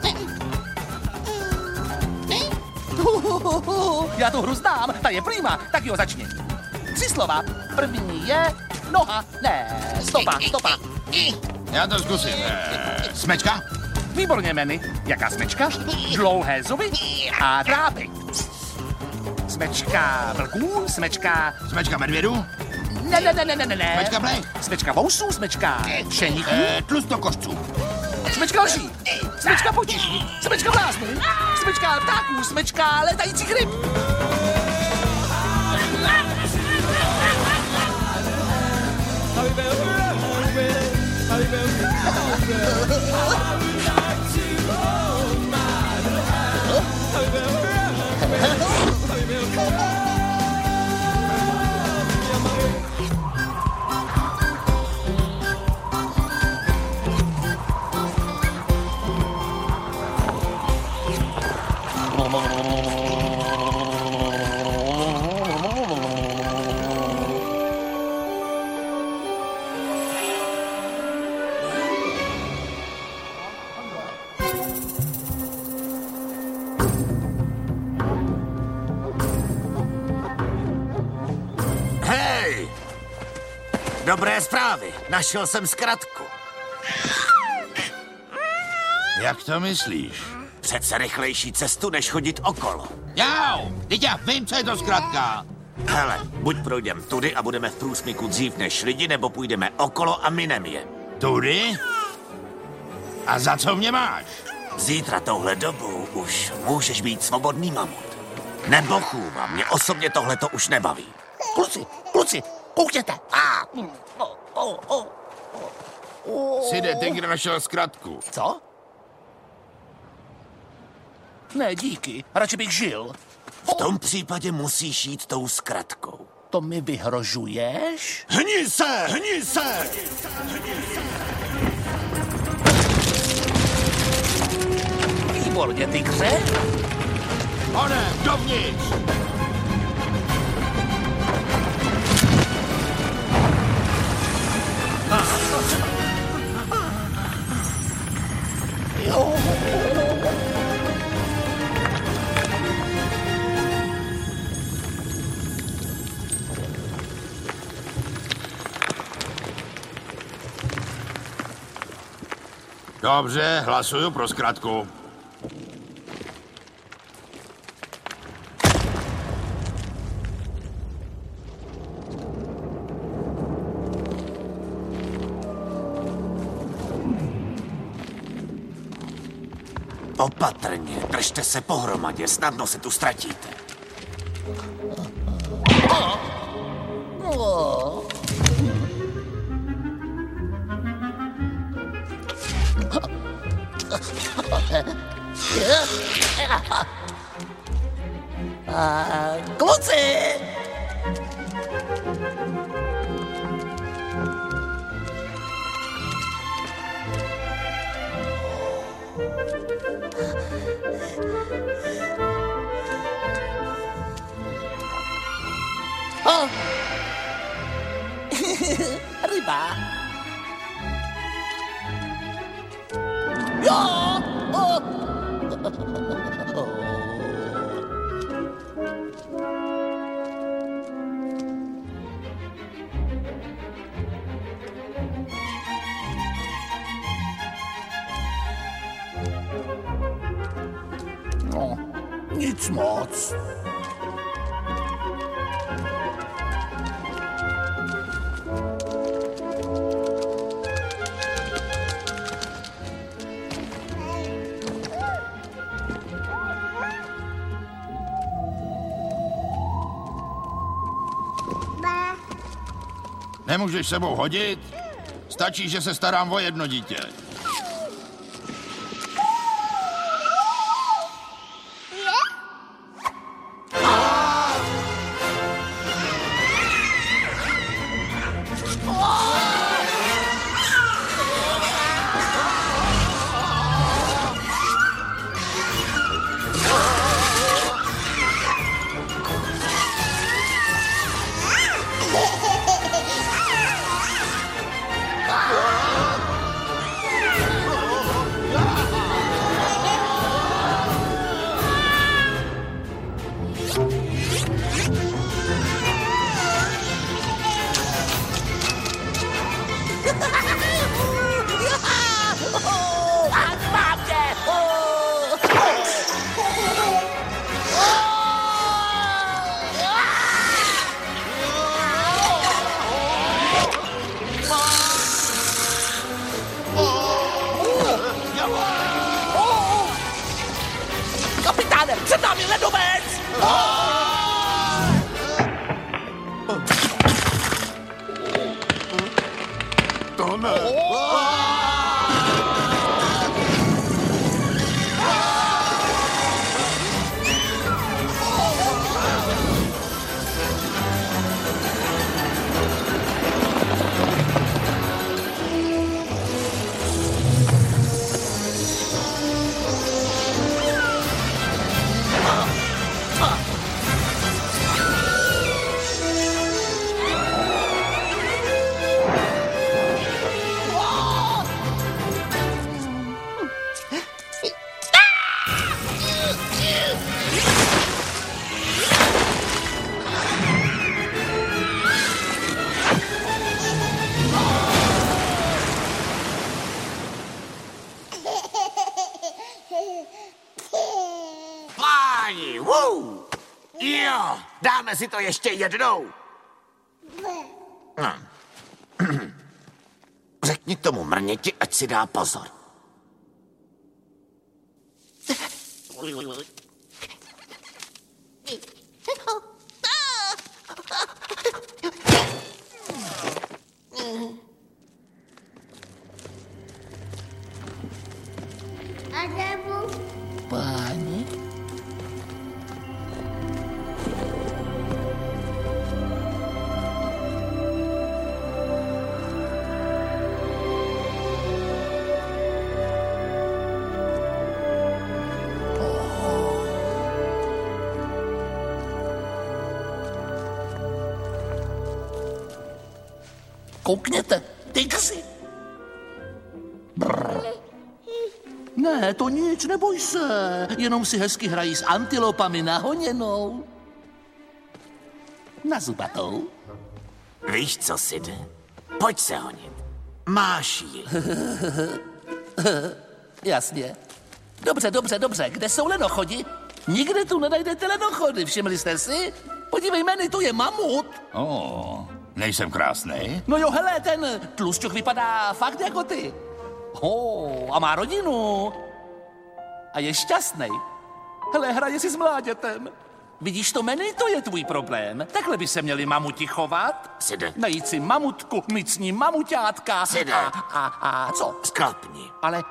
Speaker 11: Já tu hru znám, ta je prima, tak jo, začni. 3 slova. První je noha, ne, stopa.
Speaker 6: Já to zkusím. Smečka?
Speaker 11: Výborně, Manny. Jaká smečka? Dlouhé zuby a drápy. Smečka vlků, smečka...
Speaker 6: Smečka medvědů?
Speaker 11: Ne.
Speaker 6: Smečka blech?
Speaker 11: Smečka vousů, smečka šeníků.
Speaker 6: Tlustokošců.
Speaker 11: Smečka lží, smečka potíží, smečka bláznů, smečka ptáků, smečka letajících ryb.
Speaker 2: Dobré zprávy. Našel jsem zkratku.
Speaker 6: Jak to myslíš?
Speaker 2: Přece rychlejší cestu, než chodit okolo.
Speaker 6: Jau, teď já vím, co je to zkratka.
Speaker 2: Hele, buď projdem tudy a budeme v průsmyku dřív než lidi, nebo půjdeme okolo a minem je.
Speaker 6: Tudy? A za co mě máš?
Speaker 2: Zítra touhle dobou už můžeš být svobodný mamut. Nebo chůva, mě osobně tohle to už nebaví.
Speaker 11: Kluci, koukněte.
Speaker 6: Side, Tygr našel zkratku.
Speaker 11: Co? Ne, díky. Radši bych žil.
Speaker 2: V tom případě musíš jít tou zkratkou.
Speaker 11: To mi vyhrožuješ?
Speaker 2: Hni se! Hni se!
Speaker 11: Výborně, tygře.
Speaker 6: One, dovnitř!
Speaker 11: Jo.
Speaker 6: Dobře, hlasuju pro zkratku.
Speaker 2: Opatrně, držte se pohromadě, snadno se tu ztratíte.
Speaker 11: Kluci! Ryba. Jo! No, nic moc.
Speaker 6: Nemůžeš sebou hodit? Stačí, že se starám o jedno dítě.
Speaker 2: tam! Páni, jo, dáme si to ještě jednou. No. Řekni tomu mrněti, ať si dá pozor.
Speaker 11: Páni? Koukněte, tygři. Ne, to nic, neboj se. Jenom si hezky hrají s antilopami nahoněnou. Na zubatou.
Speaker 2: Víš co, Side? Pojď se honit. Máš ji.
Speaker 11: Jasně. Dobře. Kde jsou lenochodi? Nikde tu nenajdete lenochody, všimli jste si? Podívej, Manny, tu je mamut.
Speaker 6: Nejsem krásný?
Speaker 11: No jo, hele, ten tlusťok vypadá fakt jako ty. A má rodinu. A je šťastnej. Hele, hraje si s mláďatem. Vidíš to, Manny, to je tvůj problém. Takhle by se měli mamuti chovat.
Speaker 2: Side.
Speaker 11: Najít si mamutku, mít s ní mamuťátka.
Speaker 2: Side.
Speaker 11: A co?
Speaker 2: Sklapni.
Speaker 11: Ale...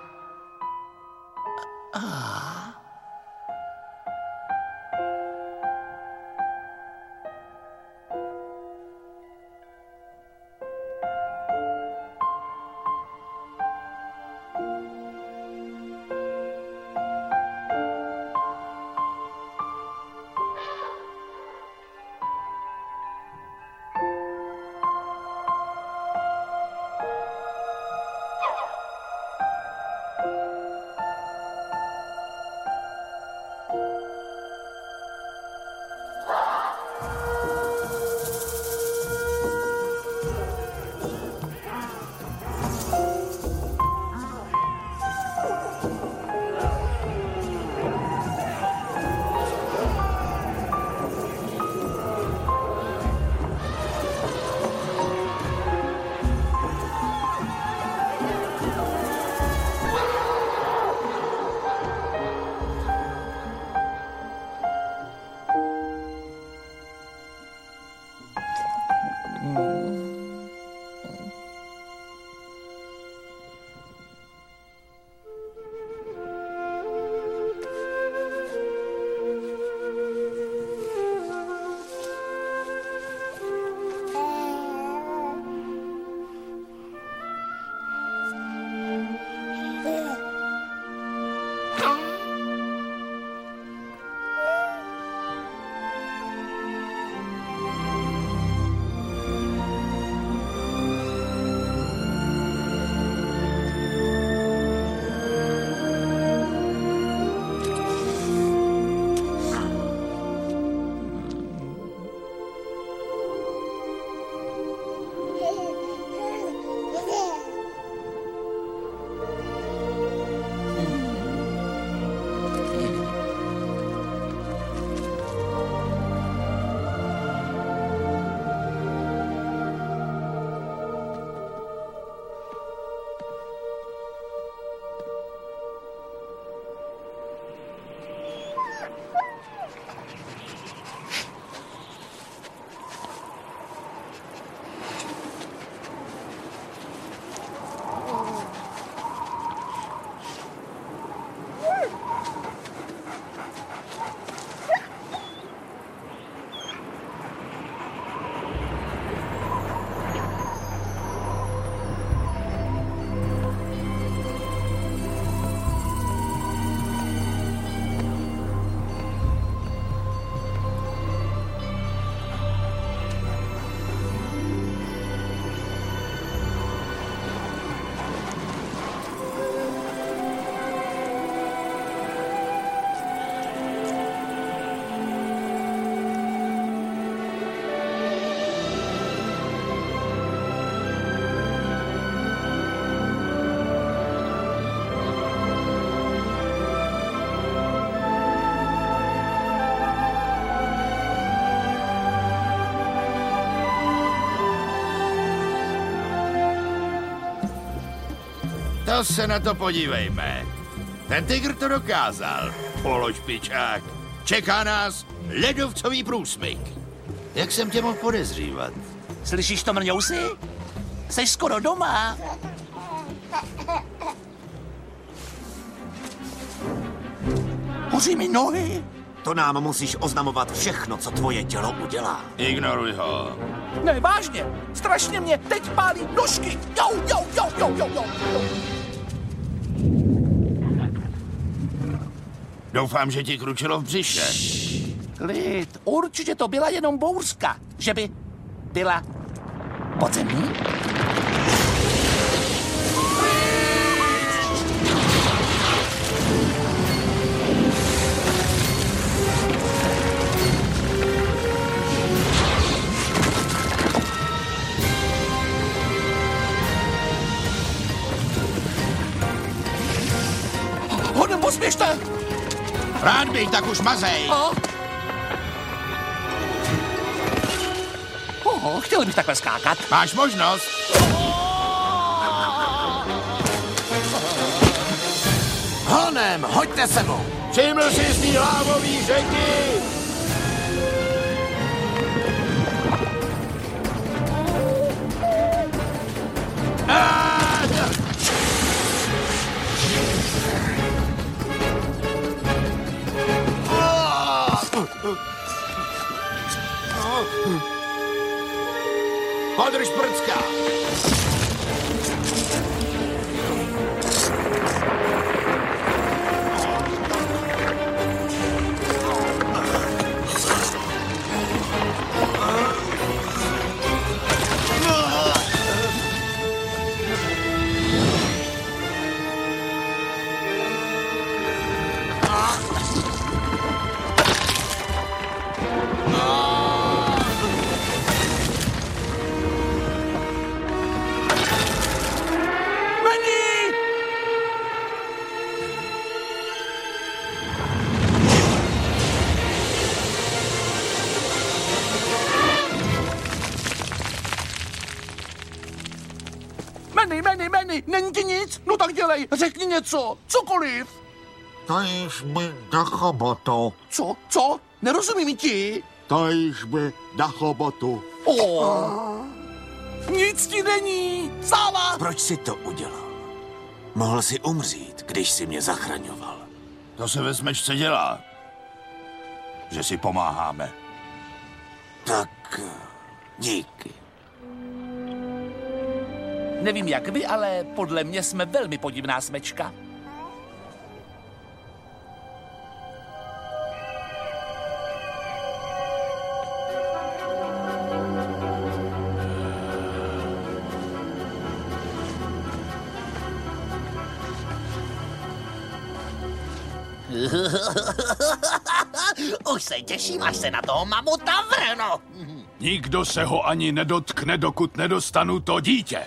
Speaker 6: No se na to podívejme. Ten tygr to dokázal. Pološpičák. Čeká nás ledovcový průsmyk. Jak jsem tě mohl podezřívat?
Speaker 11: Slyšíš to, mrňousi? Jsi skoro doma. Hoří mi nohy.
Speaker 2: To nám musíš oznamovat všechno, co tvoje tělo udělá.
Speaker 6: Ignoruj ho.
Speaker 11: Ne, vážně. Strašně mě teď pálí nožky. Jo.
Speaker 6: Doufám, že ti kručilo v břiše.
Speaker 11: Klid, určitě to byla jenom bouřka. Že by byla podzemní? Hodem, pospěšte!
Speaker 6: Rád bych, tak už mazej.
Speaker 11: Chtěl bych takhle skákat.
Speaker 6: Máš možnost.
Speaker 2: Honem, hoďte sebou.
Speaker 6: Všiml jsi z ní lávový řeky. Podrž prcka.
Speaker 11: Manny, není ti nic? No tak dělej, řekni něco, cokoliv.
Speaker 15: Dajš mi na chobotu.
Speaker 11: Co? Nerozumím ti.
Speaker 15: Dajš mi na chobotu.
Speaker 11: Nic ti není, Sáva.
Speaker 2: Proč jsi to udělal? Mohl si umřít, když jsi mě zachraňoval.
Speaker 6: To se ve smečce dělá. Že si pomáháme.
Speaker 2: Tak díky.
Speaker 11: Nevím jak vy, ale podle mě jsme velmi podivná smečka.
Speaker 16: Už se těším, až se na toho mamuta vrhnu.
Speaker 8: Nikdo se ho ani nedotkne, dokud nedostanu to dítě.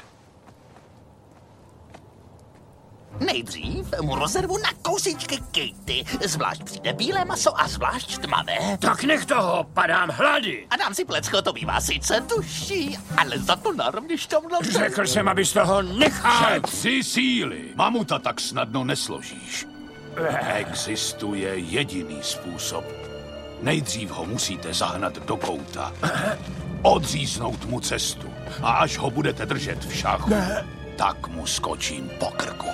Speaker 16: Nejdřív mu rozervu na kousíčky Katy. Zvlášť přijde bílé maso a zvlášť tmavé.
Speaker 12: Tak nech toho, padám hlady.
Speaker 16: A dám si plecko, to bývá sice duší, ale za to narovněž tam na...
Speaker 12: Řekl jsem, abys toho nechal.
Speaker 8: Šetři síly. Mamuta tak snadno nesložíš. Existuje jediný způsob. Nejdřív ho musíte zahnat do kouta. Odříznout mu cestu. A až ho budete držet v šachu, tak mu skočím po krku.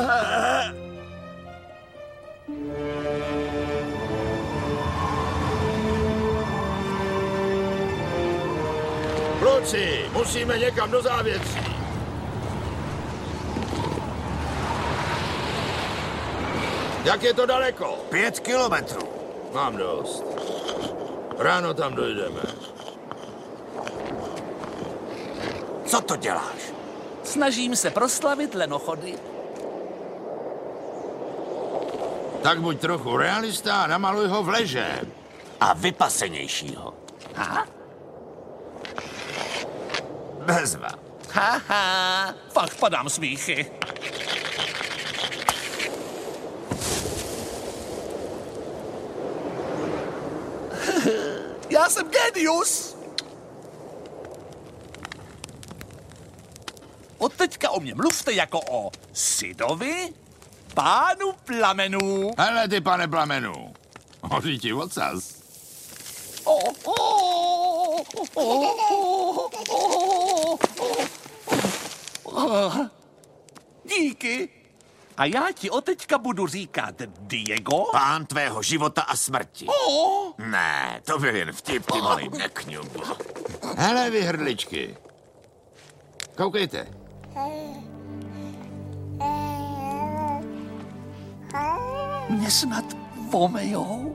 Speaker 6: Kluci, musíme někam do závětří. Jak je to daleko?
Speaker 2: 5 kilometrů.
Speaker 6: Mám dost. Ráno tam dojdeme.
Speaker 2: Co to děláš?
Speaker 11: Snažím se proslavit lenochody.
Speaker 6: Tak buď trochu realista a namaluj ho v leže.
Speaker 2: A vypasenějšího. Bezva.
Speaker 11: Haha, fakt padám smíchy. Já jsem génius. Odteď teďka o mě mluvte jako o Sidovi, pánu plamenů.
Speaker 6: Hele ty, pane plamenů, hoří ti ocas.
Speaker 11: Díky. A já ti odteďka budu říkat Diego.
Speaker 2: Pán tvého života a smrti. Ne, to byl jen vtip, ty malý nekňubo.
Speaker 6: Hele vy hrdličky. Koukejte.
Speaker 11: Mě snad pomejou?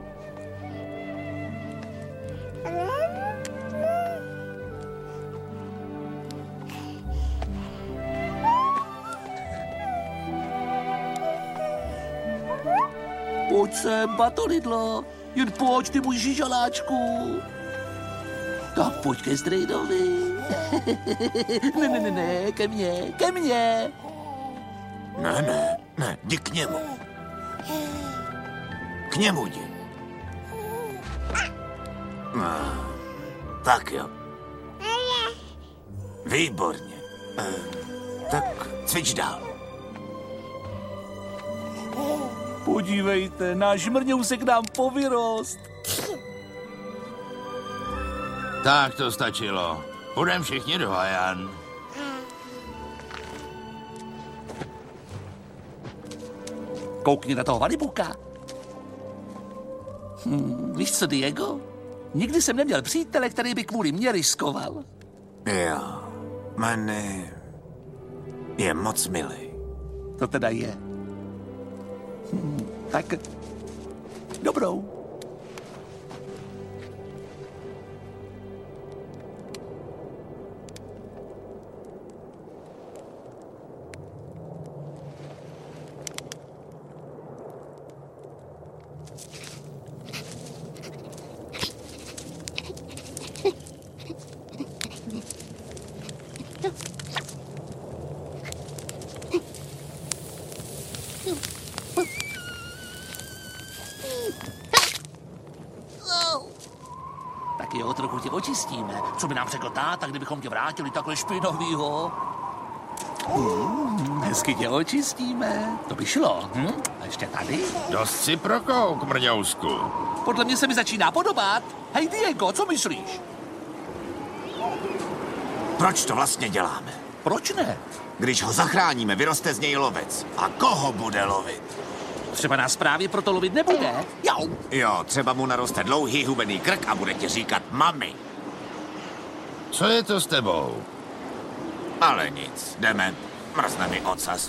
Speaker 11: Pojď sem, Batolidlo. Jen pojď, ty můj žižaláčku. Tak pojď ke Zdrejdovi. Ne, ke mně.
Speaker 2: Ne, jdi k němu. K němu jdi. No, tak jo. Výborně. Tak cvič dál.
Speaker 11: Podívejte, náš mrňousek nám povyrost.
Speaker 6: Tak to stačilo. Půjdem všichni do Hajan.
Speaker 11: Koukni na toho Valibuka. Víš co, Diego? Nikdy jsem neměl přítele, který by kvůli mě riskoval.
Speaker 2: Jo, Manny je moc milý.
Speaker 11: To teda je. Tak dobrou. Tak jo, trochu tě očistíme. Co by nám řekl táta, kdybychom tě vrátili takhle špinavýho? Hezky tě očistíme. To by šlo, A ještě tady?
Speaker 6: Dost si prokouk, mrňousku.
Speaker 11: Podle mě se mi začíná podobat. Hej, Diego, co myslíš?
Speaker 2: Proč to vlastně děláme?
Speaker 11: Proč ne?
Speaker 2: Když ho zachráníme, vyroste z něj lovec. A koho bude lovit?
Speaker 11: Třeba nás právě proto lovit nebude.
Speaker 2: Jo, třeba mu naroste dlouhý hubený krk a bude ti říkat mami.
Speaker 6: Co je to s tebou?
Speaker 2: Ale nic, jdeme. Mrzne mi ocas.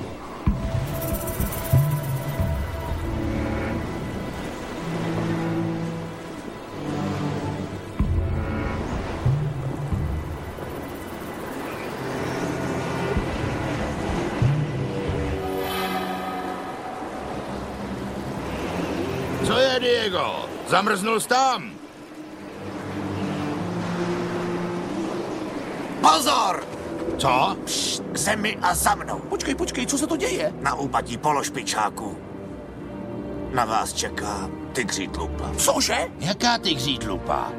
Speaker 6: Co je, Diego? Zamrznul jsi tam?
Speaker 2: Pozor!
Speaker 6: Co?
Speaker 2: Pšt, k zemi a za mnou.
Speaker 11: Počkej, co se to děje?
Speaker 2: Na úpatí pološpičáku. Na vás čeká tygří tlupa.
Speaker 11: Cože?
Speaker 8: Jaká tygří tlupa?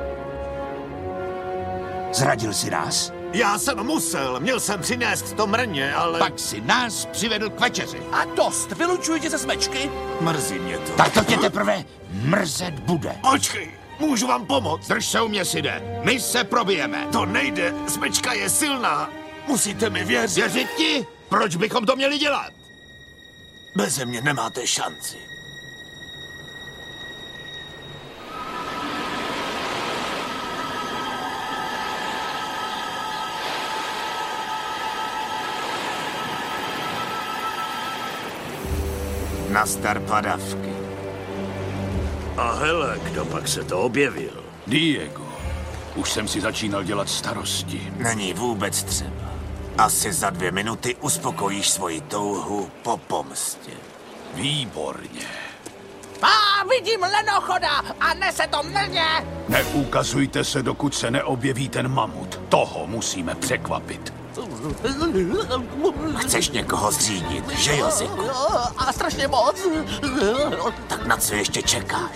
Speaker 8: Zradil si nás?
Speaker 2: Já jsem musel, měl jsem přinést to mrně, ale...
Speaker 8: Pak si nás přivedl k večeři.
Speaker 11: A dost, vylučuji tě ze smečky.
Speaker 2: Mrzí mě to.
Speaker 8: Tak to tě teprve mrzet bude.
Speaker 2: Počkej, můžu vám pomoct?
Speaker 6: Drž se u mě, Side. My se probijeme.
Speaker 2: To nejde, smečka je silná. Musíte mi věřit.
Speaker 6: Věřit ti? Proč bychom to měli dělat?
Speaker 2: Beze mě nemáte šanci. Nastar padavky.
Speaker 12: A hele, kdo pak se to objevil?
Speaker 8: Diego, už jsem si začínal dělat starosti.
Speaker 2: Není vůbec třeba. Asi za 2 minuty uspokojíš svoji touhu po pomstě.
Speaker 8: Výborně.
Speaker 16: Vidím lenochoda a nese to mrně.
Speaker 8: Neukazujte se, dokud se neobjeví ten mamut. Toho musíme překvapit.
Speaker 2: Chceš někoho zřídit, že jo, Ziku?
Speaker 16: A strašně moc.
Speaker 2: Tak na co ještě čekáš?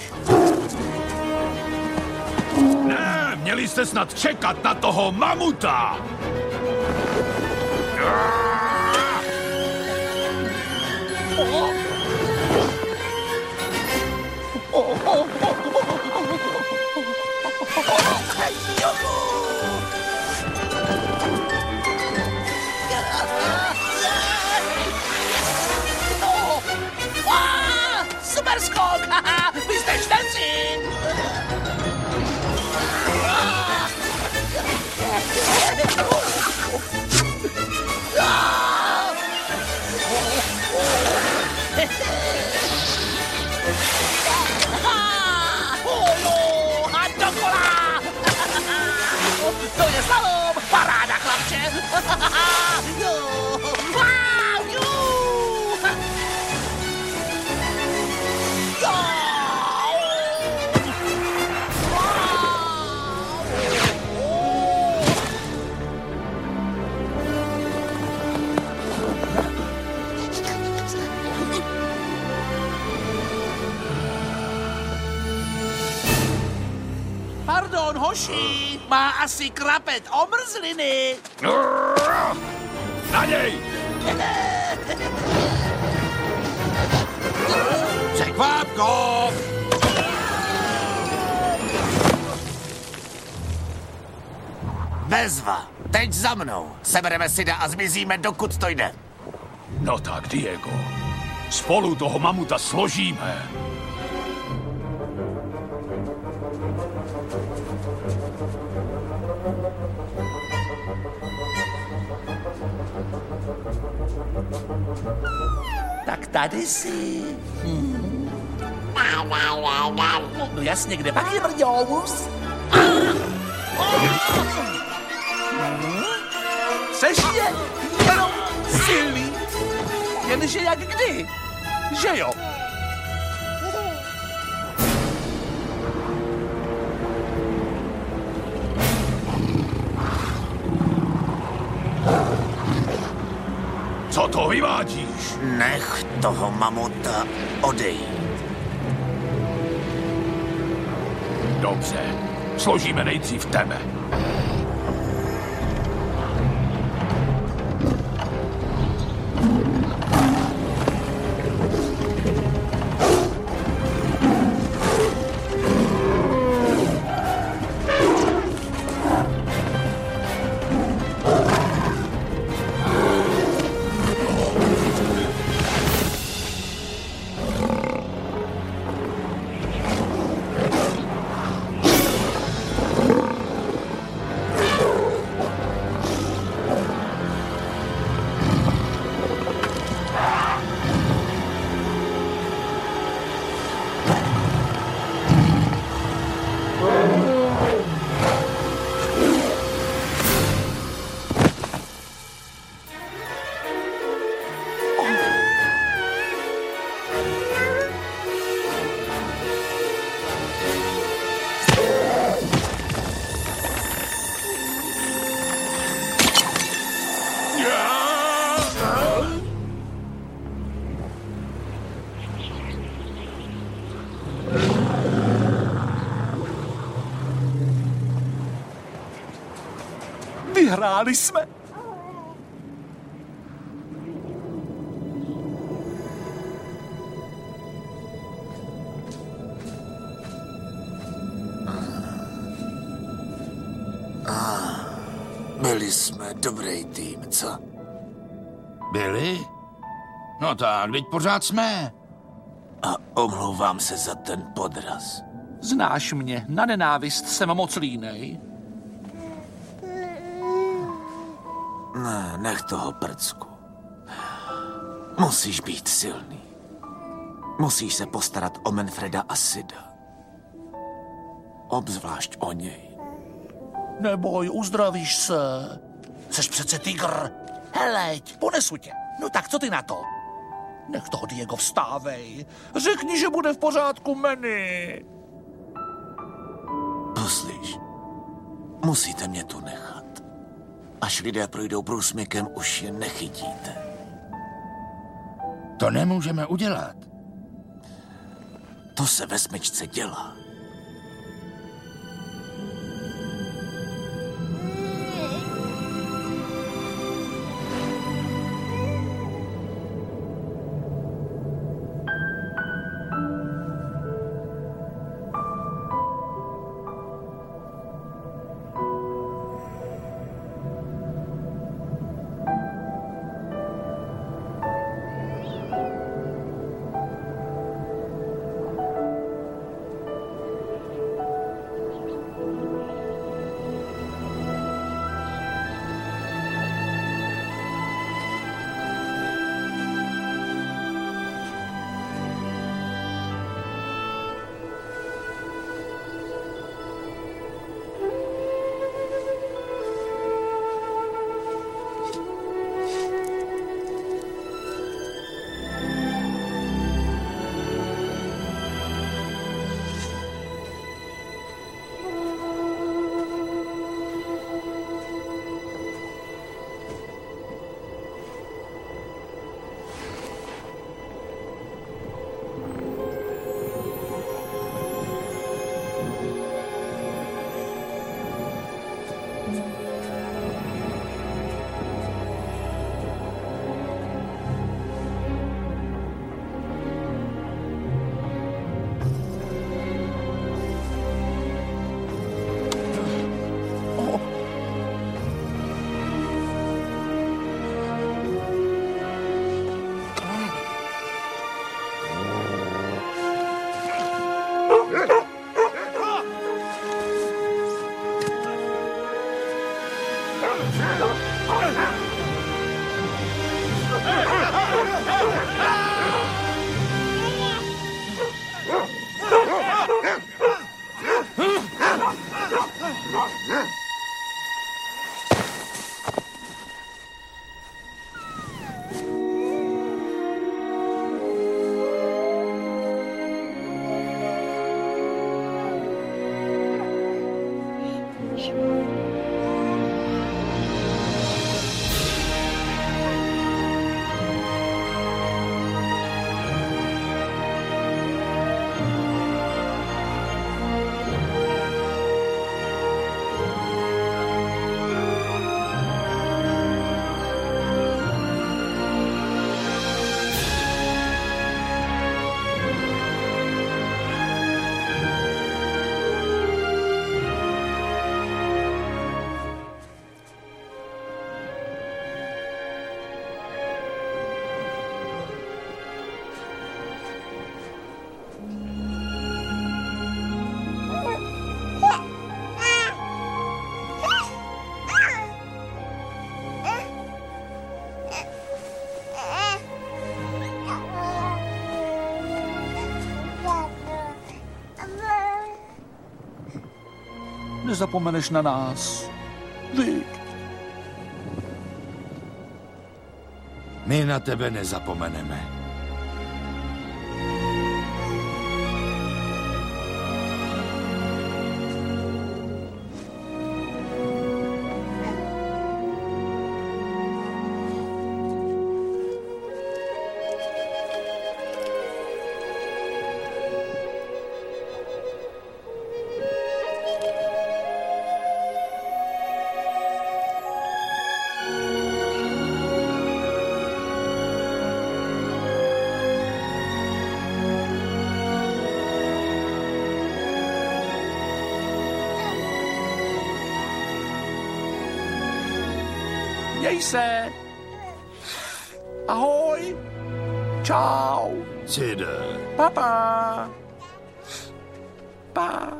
Speaker 8: Ne, měli jste snad čekat na toho mamuta!
Speaker 16: Super skok! Vy jste čtvrci! A dokola! To je slalom! Paráda, chlapče! Pardon, hoši, má asi krapet omrzliny.
Speaker 8: Na něj!
Speaker 2: Překvápko! Bezva, teď za mnou. Sebereme Sida a zmizíme, dokud to jde.
Speaker 8: No tak, Diego. Spolu toho mamuta složíme.
Speaker 16: Tak tady jsi. No jasně, kde pak je brňous? Seš je jenom silný. Jenže jak kdy? Že jo?
Speaker 8: Co to vyvádíš?
Speaker 2: Nech toho mamuta odejít.
Speaker 8: Dobře, složíme nejdřív tebe.
Speaker 11: Vyhráli jsme.
Speaker 2: Byli jsme dobrý tým, co?
Speaker 6: Byli? No tak, teď pořád jsme.
Speaker 2: A omlouvám se za ten podraz.
Speaker 11: Znáš mě, na nenávist jsem moc línej.
Speaker 2: Ne, nech toho, prcku. Musíš být silný. Musíš se postarat o Manfreda a Sida. Obzvlášť o něj.
Speaker 16: Neboj, uzdravíš se. Jseš přece tygr. Heleď, ponesu tě. No tak co ty na to? Nech toho, Diego, vstávej. Řekni, že bude v pořádku, Manny.
Speaker 2: Poslíš, musíte mě tu nechat. Až lidé projdou průsmykem, už je nechytíte.
Speaker 6: To nemůžeme udělat.
Speaker 2: To se ve smyčce dělá.
Speaker 16: nezapomeneš na nás. Viď?
Speaker 6: My na tebe nezapomeneme.
Speaker 16: Měj se. Ahoj. Čau.
Speaker 6: Cide.
Speaker 16: Papa. Pa.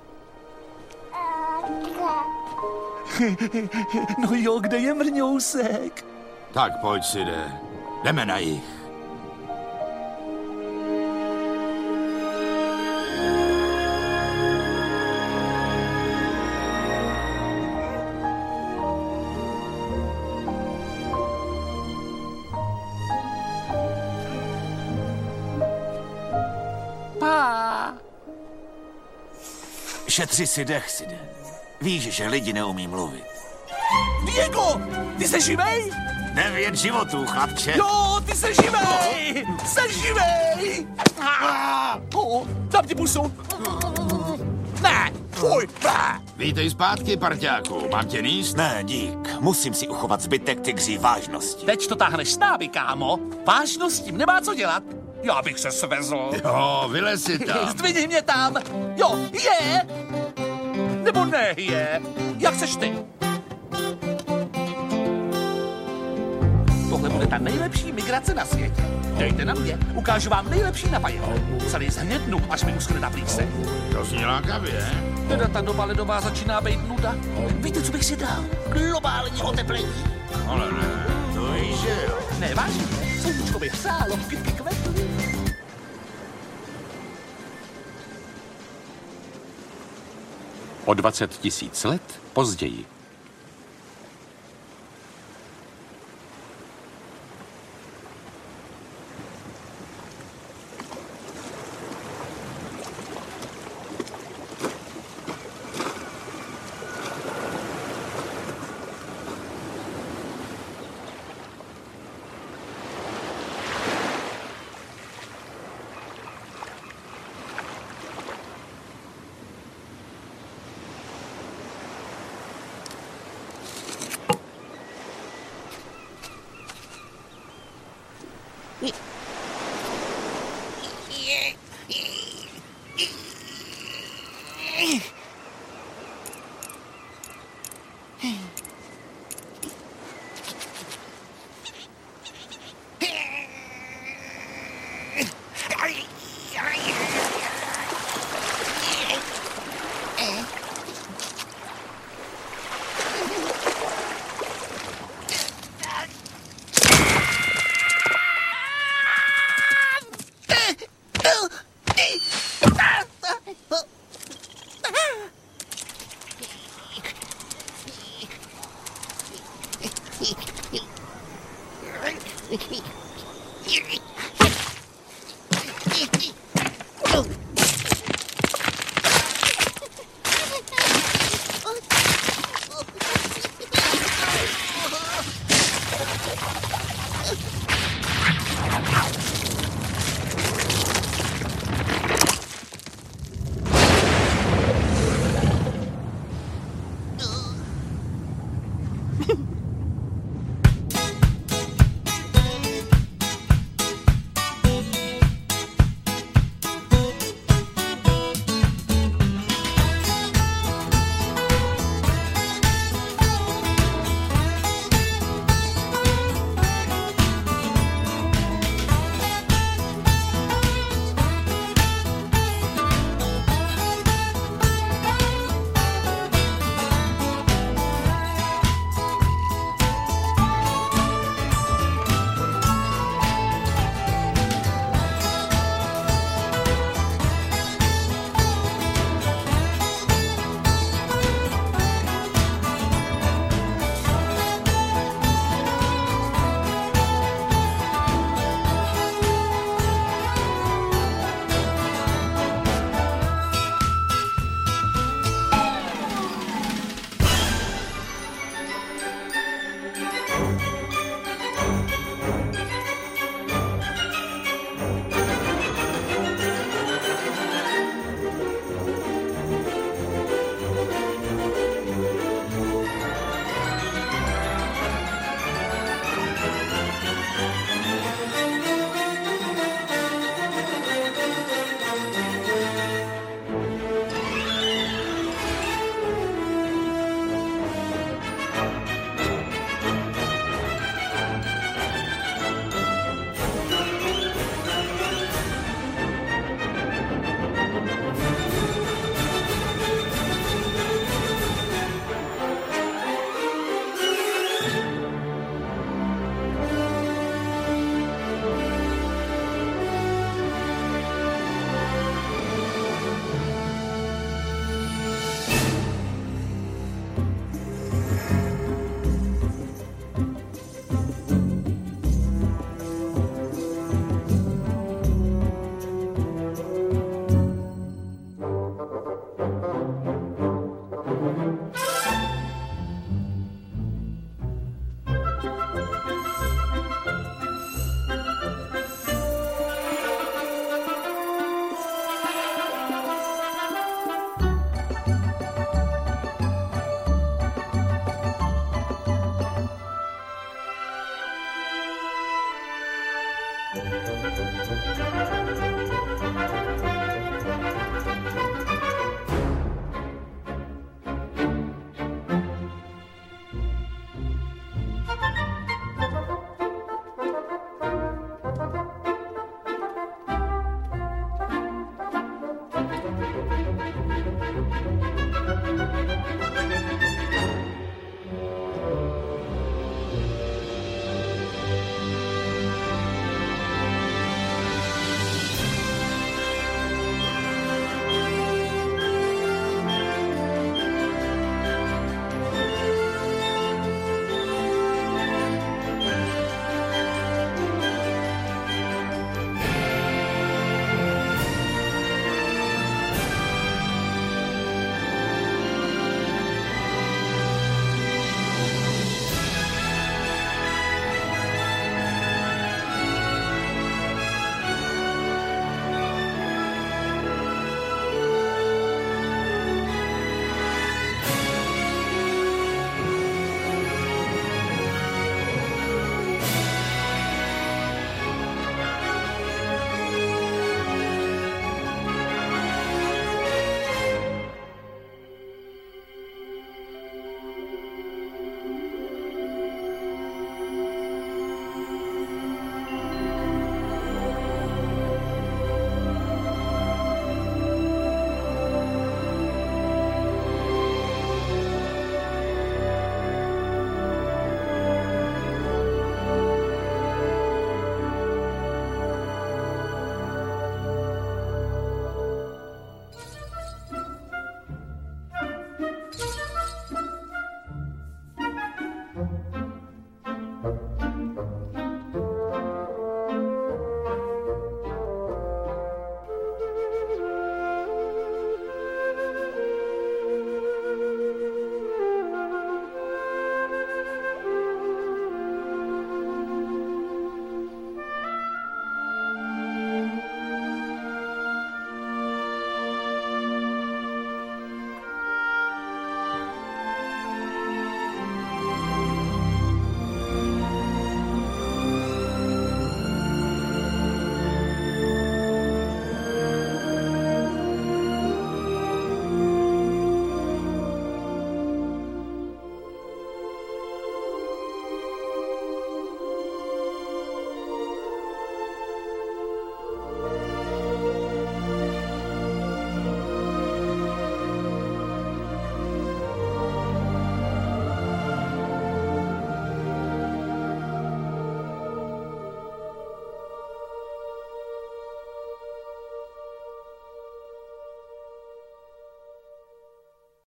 Speaker 16: No jo, kde je mrňousek?
Speaker 6: Tak pojď, Cide. Jdeme na jih.
Speaker 2: Šetři si dech, Side. Víš, že lidi neumí mluvit.
Speaker 16: Diego, ty jsi živej?
Speaker 2: 9 životů, chlapče.
Speaker 16: Jo, ty jsi živej! Jsi živej! Dám ti pusu. Ne, fuj, ne.
Speaker 6: Vítej zpátky, parťáku. Mám tě níst?
Speaker 2: Ne, dík. Musím si uchovat zbytek tygří vážnosti.
Speaker 11: Teď to táhneš s námi, kámo. Vážnost s tím nemá co dělat. Já bych se svezl.
Speaker 6: Jo, vylez si tam.
Speaker 11: Zdvihni mě tam. Jo, je. Nebo ne je. Jak seš ty? Tohle bude ta nejlepší migrace na světě. Dejte na mě, ukážu vám nejlepší napajek. Celý zhnědnu, až mi uschne na plíse.
Speaker 6: To zní lákavě.
Speaker 11: Teda ta doba ledová začíná být nuda. Víte, co bych si dal? Globální oteplení.
Speaker 6: Ale ne, to víš, že jo.
Speaker 11: Ne, vážně, sluníčko by hřálo, kytky kvetly.
Speaker 17: O 20 000 let později.